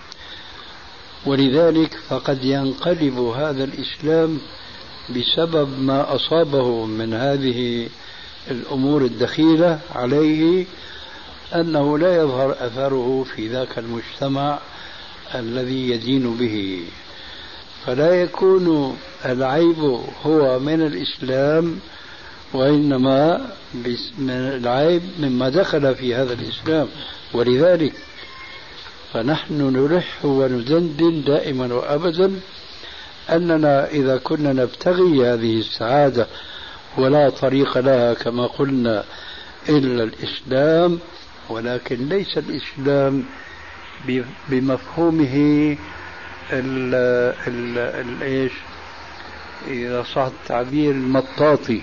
ولذلك فقد ينقلب هذا الإسلام بسبب ما أصابه من هذه الأمور الدخيلة عليه أنه لا يظهر أثره في ذاك المجتمع الذي يدين به، فلا يكون العيب هو من الإسلام، وإنما العيب مما دخل في هذا الإسلام. ولذلك فنحن نلح وندندن دائما وأبدا أننا إذا كنا نبتغي هذه السعادة ولا طريق لها كما قلنا إلا الإسلام، ولكن ليس الإسلام بمفهومه إيش إذا صح التعبير المطاطي،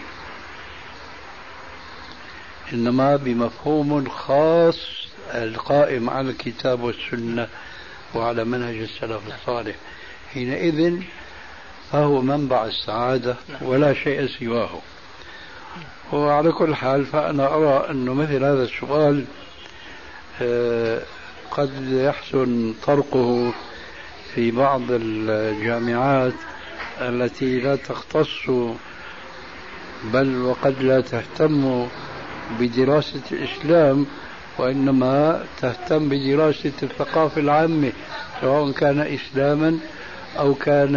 إنما بمفهوم خاص القائم على الكتاب والسنة وعلى منهج السلف الصالح. حينئذ فهو منبع السعادة ولا شيء سواه. وعلى كل حال فأنا أرى أن مثل هذا السؤال قد يحسن طرقه في بعض الجامعات التي لا تختص بل وقد لا تهتم بدراسة الإسلام، وإنما تهتم بدراسة الثقافة العامة، سواء كان إسلاما أو كان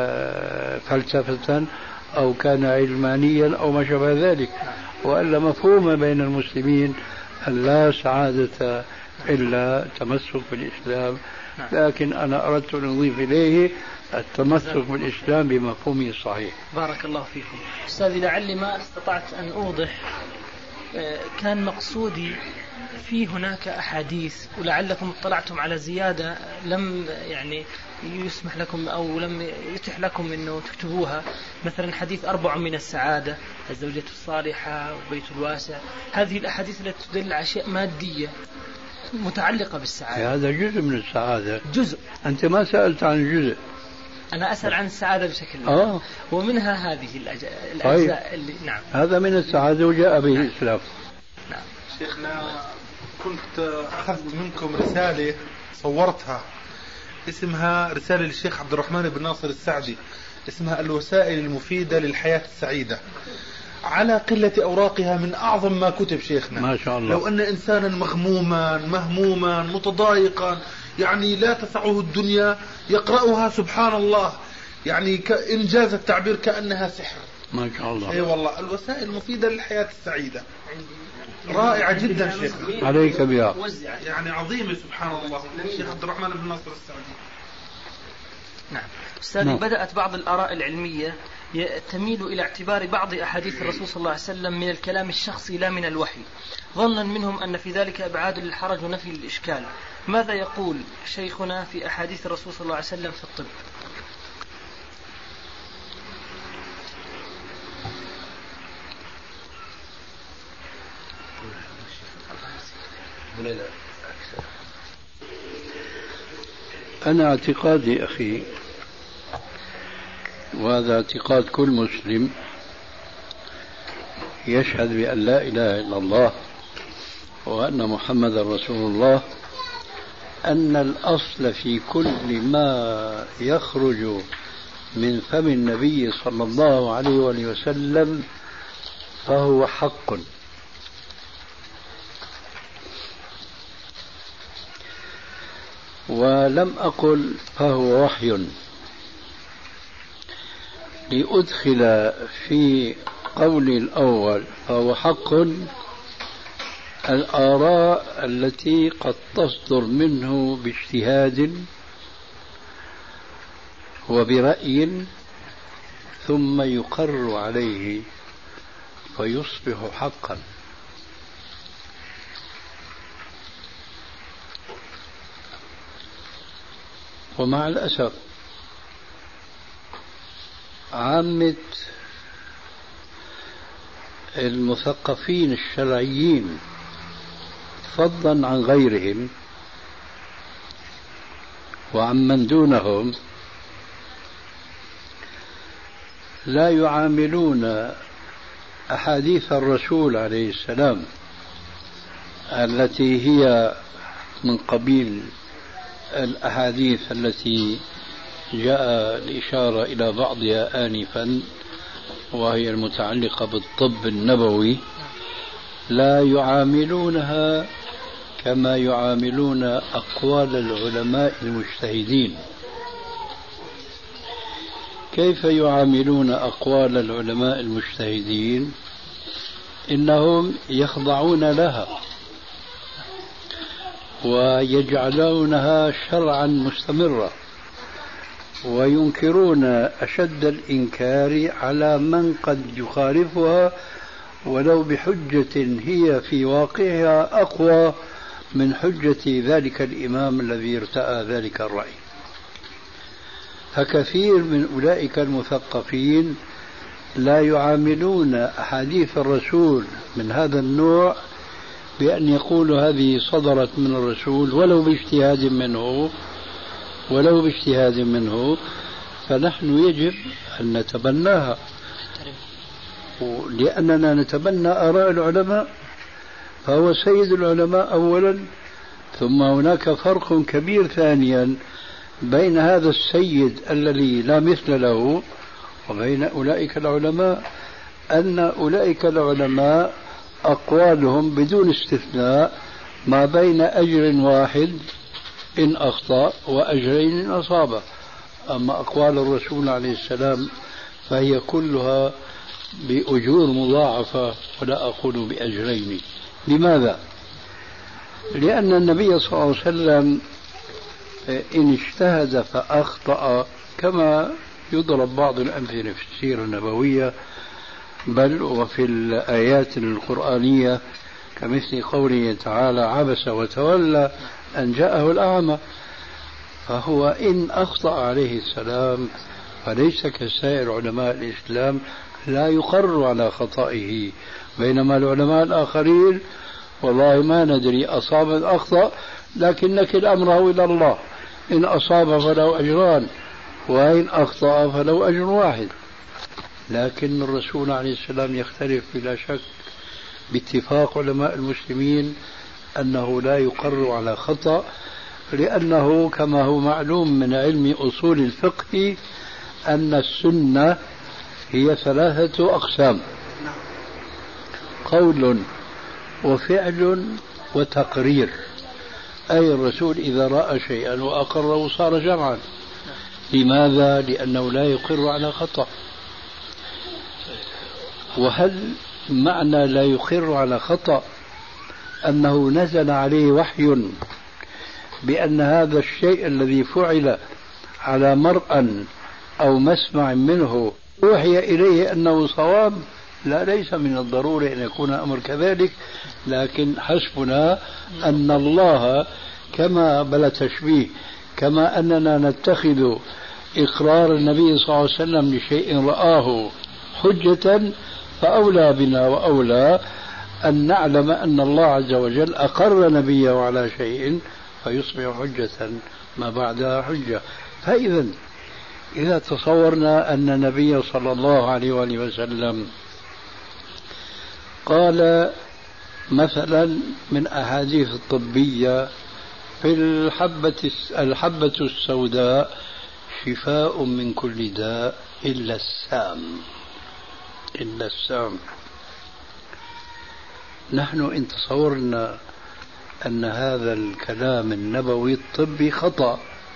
فلسفة أو كان علمانيا أو ما شابه ذلك، وإلا مفهوم بين المسلمين أن لا سعادة إلا تمسك بالإسلام. لكن أنا أردت أن أضيف إليه التمسك بالإسلام بمفهومه الصحيح. بارك الله فيكم. أستاذي، لعلي ما استطعت أن أوضح كان مقصودي في هناك أحاديث ولعلكم اطلعتم على زيادة لم يعني يسمح لكم أو لم يتح لكم أنه تكتبوها، مثلا حديث 4 من السعادة، الزوجة الصالحة وبيت الواسع. هذه الأحاديث التي تدل على أشياء مادية متعلقة بالسعادة. هذا جزء من السعادة. جزء. أنت ما سألت عن الجزء. أنا أسأل عن السعادة بشكل عام. ومنها هذه الأجزاء طيب. اللي نعم هذا من السعادة وجاء به الإسلام. نعم. شيخنا كنت أخذت منكم رسالة صورتها، اسمها رسالة للشيخ عبد الرحمن بن ناصر السعدي، اسمها الوسائل المفيدة للحياة السعيدة. على قلة أوراقها من أعظم ما كتب شيخنا، ما شاء الله. لو أن إنسانا مغموما مهموما متضايقا يعني لا تسعه الدنيا يقرأها سبحان الله، يعني إنجاز التعبير كأنها سحر. ما شاء الله. أي والله الوسائل المفيدة للحياة السعيدة رائعة جدا شيخنا، عليك بها، يعني عظيمة سبحان الله. الشيخ عبد الرحمن بن ناصر السعدي. نعم أستاذ. بدأت بعض الآراء العلمية تميل إلى اعتبار بعض أحاديث الرسول صلى الله عليه وسلم من الكلام الشخصي لا من الوحي، ظنا منهم أن في ذلك إبعاد للحرج ونفي للإشكال. ماذا يقول شيخنا في أحاديث الرسول صلى الله عليه وسلم في الطب؟ أنا اعتقادي أخي، وهذا اعتقاد كل مسلم يشهد بأن لا إله إلا الله وأن محمد رسول الله، أن الأصل في كل ما يخرج من فم النبي صلى الله عليه وآله وسلم فهو حق. ولم أقل فهو وحي لأدخل في قولي الأول فهو حق الآراء التي قد تصدر منه باجتهاد وبرأي ثم يقر عليه فيصبح حقا. ومع الأسف عامة المثقفين الشرعيين فضلا عن غيرهم وعمن دونهم لا يعاملون أحاديث الرسول عليه السلام التي هي من قبيل الأحاديث التي جاء الإشارة إلى بعضها آنفا وهي المتعلقة بالطب النبوي، لا يعاملونها كما يعاملون أقوال العلماء المجتهدين. كيف يعاملون أقوال العلماء المجتهدين؟ إنهم يخضعون لها ويجعلونها شرعا مستمرا وينكرون أشد الإنكار على من قد يخالفها ولو بحجة هي في واقعها أقوى من حجة ذلك الإمام الذي ارتأى ذلك الرأي. فكثير من أولئك المثقفين لا يعاملون أحاديث الرسول من هذا النوع بأن يقولوا هذه صدرت من الرسول ولو باجتهاد منه فنحن يجب أن نتبناها لأننا نتبنى آراء العلماء، فهو سيد العلماء أولا، ثم هناك فرق كبير ثانيا بين هذا السيد الذي لا مثل له وبين أولئك العلماء، أن أولئك العلماء أقوالهم بدون استثناء ما بين أجر واحد إن أخطأ وأجرين إن أصاب. أما أقوال الرسول عليه السلام فهي كلها بأجور مضاعفة ولا أقول بأجرين. لماذا؟ لأن النبي صلى الله عليه وسلم إن اجتهد فأخطأ كما يضرب بعض الأمثلة في السيرة النبوية بل وفي الآيات القرآنية كمثل قوله تعالى عبس وتولى أن جاءه الأعمى. فهو إن أخطأ عليه السلام فليس كسائر علماء الإسلام لا يقر على خطئه، بينما العلماء الآخرين والله ما ندري أصاب أم أخطأ، لكن نكل أمره إلى الله، إن أصاب فله أجران وإن أخطأ فله أجر واحد. لكن الرسول عليه السلام يختلف بلا شك باتفاق علماء المسلمين أنه لا يقر على خطأ، لأنه كما هو معلوم من علم أصول الفقه أن السنة هي 3 أقسام: قول وفعل وتقرير. أي الرسول إذا رأى شيئا وأقره صار جمعا. لماذا؟ لأنه لا يقر على خطأ. وهل معنى لا يقر على خطأ أنه نزل عليه وحي بأن هذا الشيء الذي فعل على مرأى أو مسمع منه أوحي إليه أنه صواب؟ لا، ليس من الضروري أن يكون الأمر كذلك، لكن حسبنا أن الله كما بلا تشبيه، كما أننا نتخذ إقرار النبي صلى الله عليه وسلم لشيء رآه حجة، فأولى بنا وأولى أن نعلم أن الله عز وجل أقر نبيه على شيء فيصبح حجة ما بعدها حجة. فإذا إذا تصورنا أن النبي صلى الله عليه وآله وسلم قال مثلا من أحاديث الطبية في الحبة السوداء شفاء من كل داء إلا السام. نحن إن تصورنا أن هذا الكلام النبوي الطبي خطأ،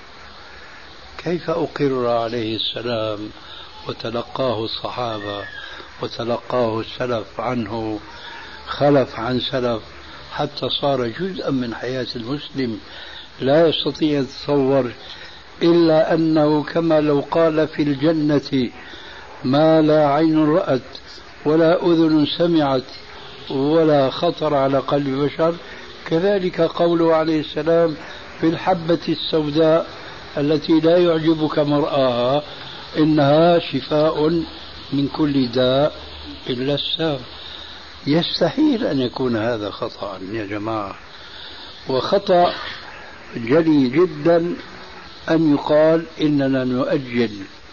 كيف أقر عليه السلام وتلقاه الصحابة وتلقاه السلف عنه خلف عن سلف حتى صار جزءا من حياة المسلم لا يستطيع يتصور إلا أنه كما لو قال في الجنة ما لا عين رأت ولا أذن سمعت ولا خطر على قلب بشر، كذلك قوله عليه السلام في الحبة السوداء التي لا يعجبك مرآها إنها شفاء من كل داء إلا السام. يستحيل أن يكون هذا خطأ يا جماعة، وخطأ جلي جدا أن يقال إننا نؤجل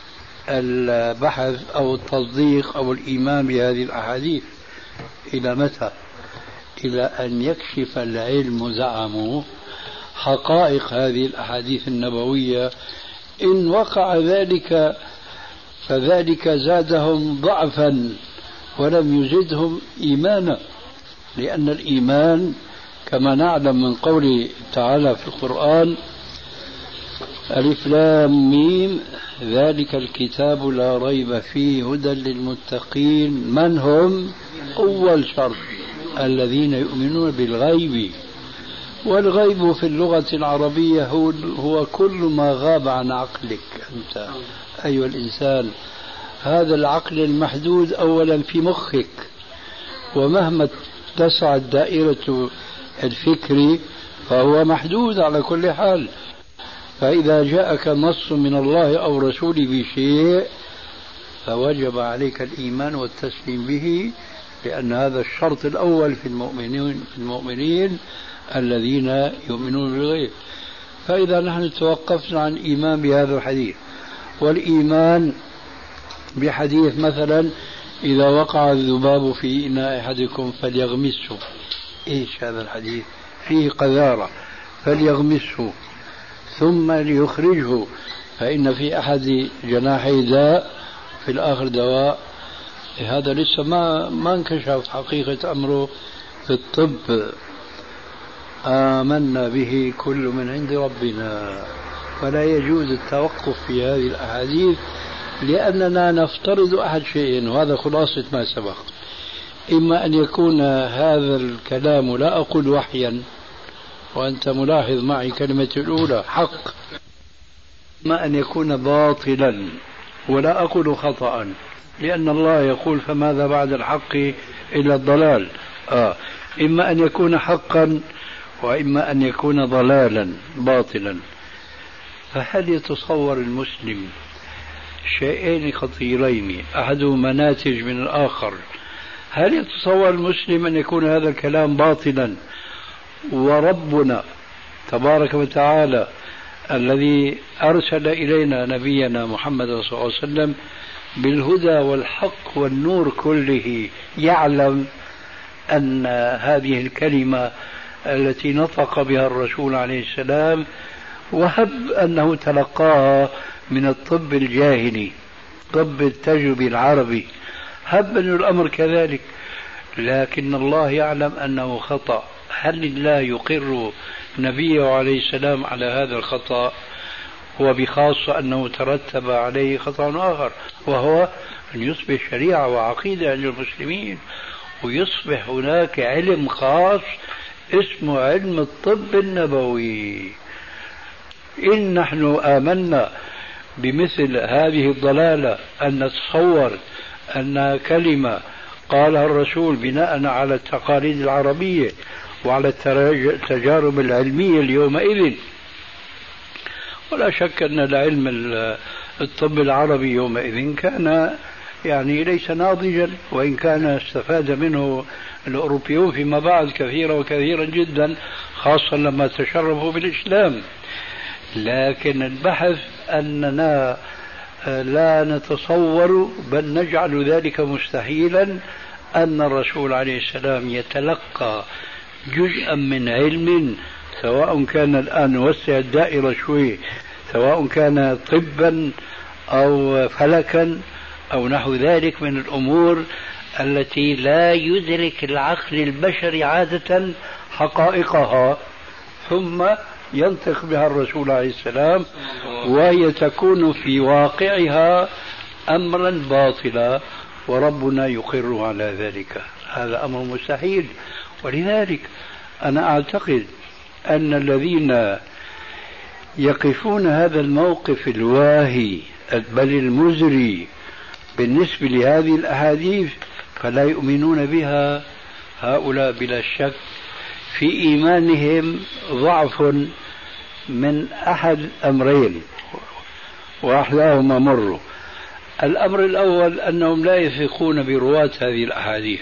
البحث أو التصديق أو الإيمان بهذه الأحاديث. إلى متى؟ إلى أن يكشف العلم زعموا حقائق هذه الأحاديث النبوية. إن وقع ذلك فذلك زادهم ضعفا ولم يزدهم إيمانا، لأن الإيمان كما نعلم من قوله تعالى في القرآن ألف لام ميم ذلك الكتاب لا ريب فيه هدى للمتقين. من هم؟ أول شرط الذين يؤمنون بالغيب. والغيب في اللغة العربية هو كل ما غاب عن عقلك أنت أيها الإنسان. هذا العقل المحدود أولا في مخك، ومهما تسع دائرة الفكر فهو محدود على كل حال. فإذا جاءك نص من الله أو رسوله بشيء فوجب عليك الإيمان والتسليم به، لأن هذا الشرط الأول في المؤمنين الذين يؤمنون بالغيب. فإذا نحن توقفنا عن الإيمان بهذا الحديث، والإيمان بحديث مثلا إذا وقع الذباب في إناء أحدكم فليغمسه، إيش هذا الحديث؟ فيه قذارة، فليغمسه ثم ليخرجه فإن في أحد جناحي داء في الآخر دواء. هذا لسه ما انكشف حقيقة أمره في الطب. آمنا به كل من عند ربنا. فلا يجوز التوقف في هذه الأحاديث، لأننا نفترض أحد شيئين، وهذا خلاصة ما سبق: إما أن يكون هذا الكلام لا أقول وحيا وأنت ملاحظ معي كلمة الأولى حق، إما أن يكون باطلا ولا أقول خطأ، لأن الله يقول فماذا بعد الحق إلا الضلال. إما أن يكون حقا وإما أن يكون ضلالا باطلا. فهل يتصور المسلم شيئين خطيرين أحدهما ناتج من الآخر؟ هل يتصور المسلم أن يكون هذا الكلام باطلا وربنا تبارك وتعالى الذي أرسل إلينا نبينا محمد صلى الله عليه وسلم بالهدى والحق والنور كله يعلم أن هذه الكلمة التي نطق بها الرسول عليه السلام وهب أنه تلقاها من الطب الجاهلي، طب التجربي العربي، هب أن الأمر كذلك، لكن الله يعلم أنه خطأ. هل الله يقر نبيه عليه السلام على هذا الخطأ؟ وبخاصة أنه ترتب عليه خطأ آخر وهو أن يصبح شريعة وعقيدة عند المسلمين، ويصبح هناك علم خاص اسمه علم الطب النبوي. إن نحن آمنا بمثل هذه الضلالة أن نتصور أن كلمة قالها الرسول بناء على التقاليد العربية وعلى التجارب العلمية اليومئذ، ولا شك أن العلم الطب العربي يومئذ كان يعني ليس ناضجا، وإن كان استفاد منه الأوروبيون فيما بعد كثيرا وكثيرا جدا، خاصة لما تشرفوا بالإسلام. لكن البحث أننا لا نتصور بل نجعل ذلك مستحيلا أن الرسول عليه السلام يتلقى جزءا من علم، سواء كان الآن نوسع الدائرة شوي، سواء كان طبا أو فلكا أو نحو ذلك من الأمور التي لا يدرك العقل البشري عادة حقائقها، ثم ينطق بها الرسول عليه السلام وهي تكون في واقعها أمرا باطلا وربنا يقر على ذلك. هذا أمر مستحيل. ولذلك أنا أعتقد أن الذين يقفون هذا الموقف الواهي بل المزري بالنسبة لهذه الأحاديث فلا يؤمنون بها، هؤلاء بلا شك في إيمانهم ضعف من أحد أمرين وأحلاهما مر. الأمر الأول أنهم لا يثقون برواة هذه الأحاديث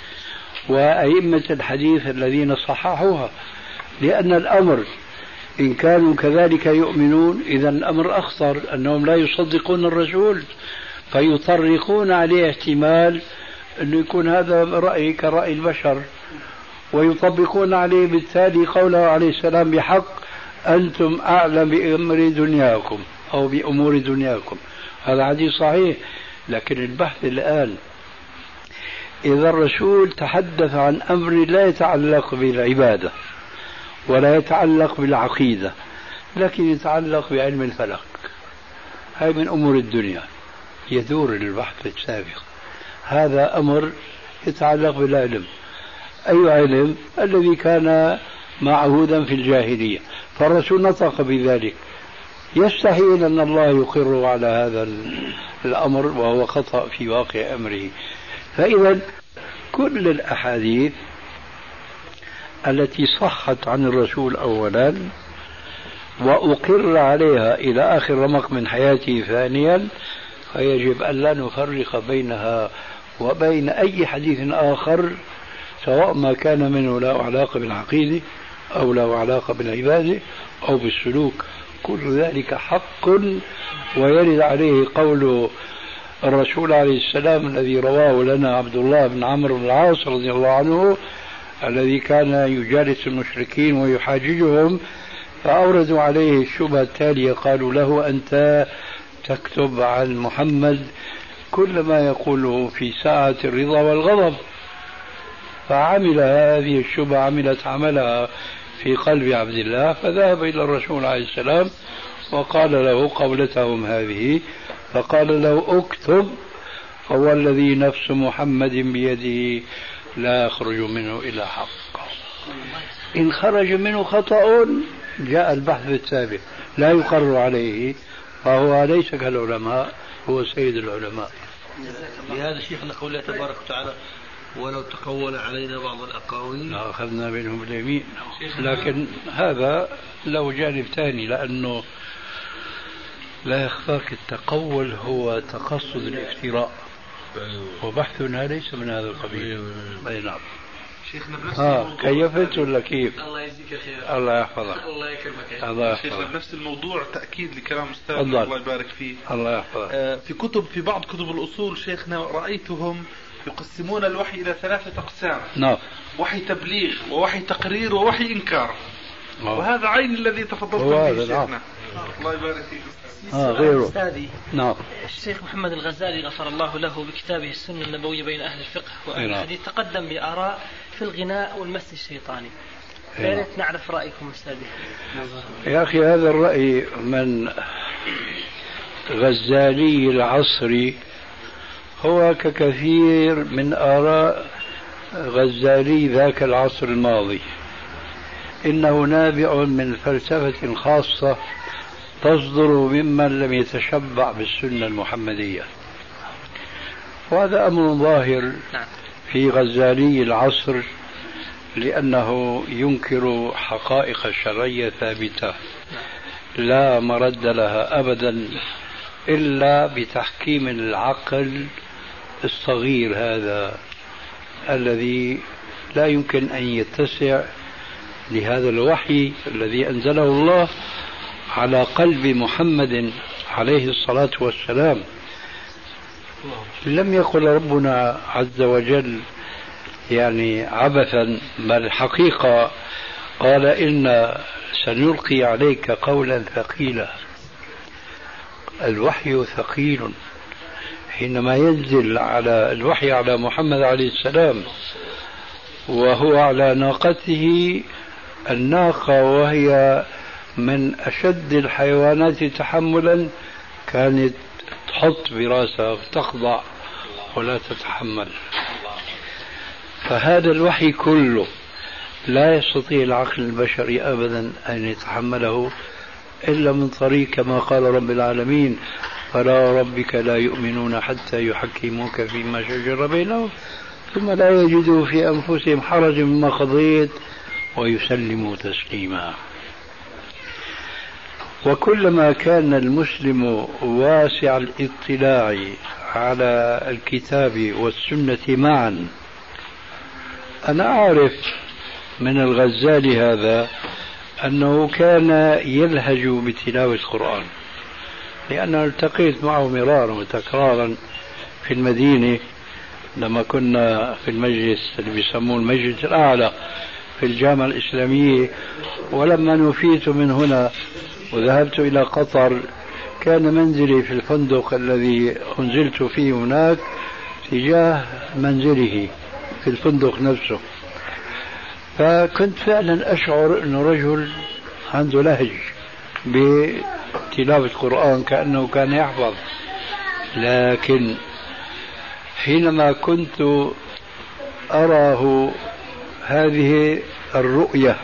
وأئمة الحديث الذين صححوها، لأن الأمر إن كانوا كذلك يؤمنون إذا الأمر أخطر، أنهم لا يصدقون الرسول فيطرقون عليه احتمال أنه يكون هذا رأي كرأي البشر، ويطبقون عليه بالتالي قوله عليه السلام بحق أنتم أعلم بأمر دنياكم أو بأمور دنياكم. هذا حديث صحيح. لكن البحث الآن إذا الرسول تحدث عن أمر لا يتعلق بالعبادة ولا يتعلق بالعقيدة لكن يتعلق بعلم الفلك، هاي من أمور الدنيا، يدور البحث السابق. هذا أمر يتعلق بالعلم. أي علم؟ الذي كان معهودا في الجاهلية، فالرسول نطق بذلك. يستحيل أن الله يقر على هذا الأمر وهو خطأ في واقع أمره. فإذا كل الأحاديث التي صحت عن الرسول أولا وأقر عليها إلى آخر رمق من حياته ثانيا، فيجب أن لا نفرق بينها وبين أي حديث آخر سواء ما كان منه له علاقة بالعقيدة أو له علاقة بالعبادة أو بالسلوك. كل ذلك حق ويرد عليه قول الرسول عليه السلام الذي رواه لنا عبد الله بن عمرو بن العاص رضي الله عنه، الذي كان يجالس المشركين ويحاججهم، فأوردوا عليه الشبهة التالية، قالوا له أنت تكتب عن محمد كل ما يقوله في ساعة الرضا والغضب. فعمل هذه الشبهة عملها في قلب عبد الله، فذهب إلى الرسول عليه السلام وقال له قولتهم هذه، فقال له اكتب هو الذي نفس محمد بيده لا يخرج منه إلا حق. إن خرج منه خطأ جاء البحث السابق لا يقر عليه، فهو ليس كالعلماء، هو سيد العلماء. لهذا شيخنا قوله تبارك وتعالى ولو تقول علينا بعض الأقاويل لأخذنا منهم اليمين. لكن هذا له جانب ثاني، لأنه لا يخفاك التقول هو تقصد الافتراء، وبحثنا ليس من هذا القبيل. أي نعم. شيخنا بنفس كيفت ولا كيف؟ الله يجزيك الخير. الله يحفظك. الله يكرمك. الله يحفظك. شيخنا بنفس الموضوع تأكيد لكلام أستاذ الله يبارك فيه. الله يحفظك. في بعض كتب الأصول شيخنا رأيتهم يقسمون الوحي إلى 3 أقسام. نعم. وحي تبليغ ووحي تقرير ووحي إنكار. وهذا عين الذي تفضلت به شيخنا. الله يبارك فيك. غيره. أستاذي. نعم. الشيخ محمد الغزالي غفر الله له بكتابه السنة النبوية بين أهل الفقه وأهل الحديث تقدم بآراء في الغناء والمس الشيطاني. يا ريت نعرف رأيكم أستاذي. يا أخي هذا الرأي من غزالي العصري هو ككثير من آراء غزالي ذاك العصر الماضي، إنه نابع من فلسفة خاصة تصدر ممن لم يتشبع بالسنة المحمدية، وهذا أمر ظاهر في غزالي العصر، لأنه ينكر حقائق شرعية ثابتة لا مرد لها أبدا إلا بتحكيم العقل الصغير هذا الذي لا يمكن أن يتسع لهذا الوحي الذي أنزله الله على قلب محمد عليه الصلاة والسلام. لم يقل ربنا عز وجل يعني عبثا، بل حقيقة قال إن سنلقي عليك قولا ثقيلا. الوحي ثقيل حينما ينزل على الوحي على محمد عليه السلام وهو على ناقته، الناقة وهي من أشد الحيوانات تحملا كانت تحط براسها وتخضع ولا تتحمل. فهذا الوحي كله لا يستطيع العقل البشري أبدا أن يتحمله إلا من طريق كما قال رب العالمين فلا ربك لا يؤمنون حتى يحكموك فيما شجر بينهم ثم لا يجدوا في أنفسهم حرج مما قضيت ويسلموا تسليما. وكلما كان المسلم واسع الاطلاع على الكتاب والسنة معا، أنا أعرف من الغزالي هذا أنه كان يلهج بتلاوة القرآن، لأنه التقيت معه مرارا وتكرارا في المدينة لما كنا في المجلس اللي بيسموه المجلس الأعلى في الجامعة الإسلامية. ولما نفيت من هنا وذهبت إلى قطر كان منزلي في الفندق الذي أنزلت فيه هناك تجاه منزله في الفندق نفسه، فكنت فعلا أشعر أنه رجل عنده لهج بتلاوة القرآن كأنه كان يحفظ. لكن حينما كنت أراه هذه الرؤية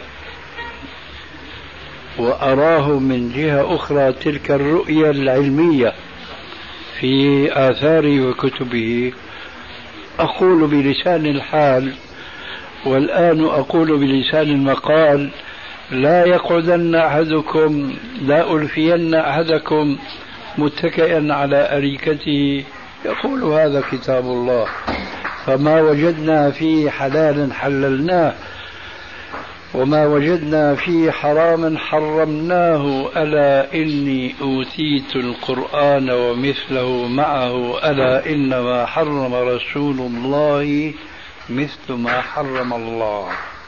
وأراه من جهة أخرى تلك الرؤية العلمية في آثاره وكتبه، أقول بلسان الحال والآن أقول بلسان المقال لا يقعدن أحدكم لا ألفين أحدكم متكئا على أريكته يقول هذا كتاب الله فما وجدنا فيه حلالا حللناه وما وجدنا فيه حراما حرمناه ألا إني أوتيت القرآن ومثله معه ألا إنما حرم رسول الله مثل ما حرم الله.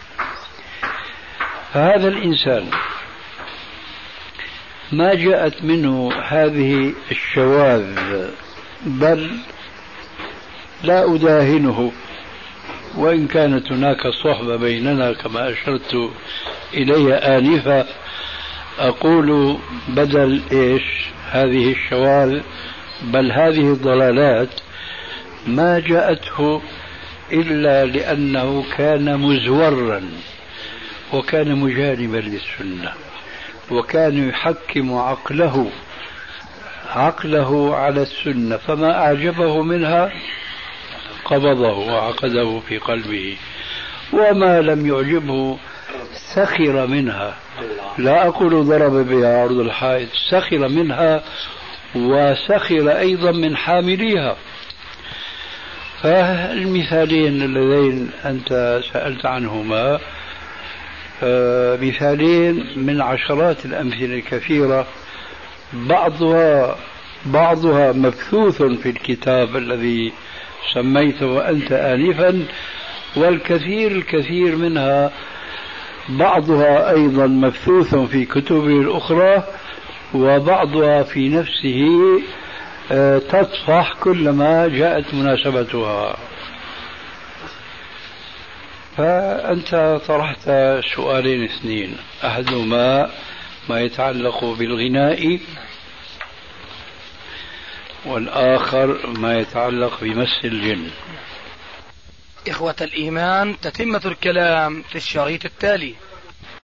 فهذا الإنسان ما جاءت منه هذه الشواذ، بل لا أداهنه وإن كانت هناك صحبة بيننا كما أشرت إلي آنفا. أقول بدل إيش هذه الشواذ بل هذه الضلالات ما جاءته إلا لأنه كان مزورا وكان مجانبا للسنة وكان يحكم عقله عقله على السنة، فما أعجبه منها قبضه وعقده في قلبه، وما لم يعجبه سخر منها. لا أقول ضرب بها عرض الحائط، سخر منها وسخر أيضا من حامليها. فالمثالين اللذين أنت سألت عنهما مثالين من عشرات الأمثلة الكثيرة، بعضها مبثوث في الكتاب الذي سميته أنت آنفا، والكثير منها بعضها أيضا مبثوث في كتبه الأخرى، وبعضها في نفسه تطفح كلما جاءت مناسبتها. فأنت طرحت سؤالين اثنين، أحدهما ما يتعلق بالغناء، والآخر ما يتعلق بمس الجن. إخوة الإيمان، تتمة الكلام في الشريط التالي.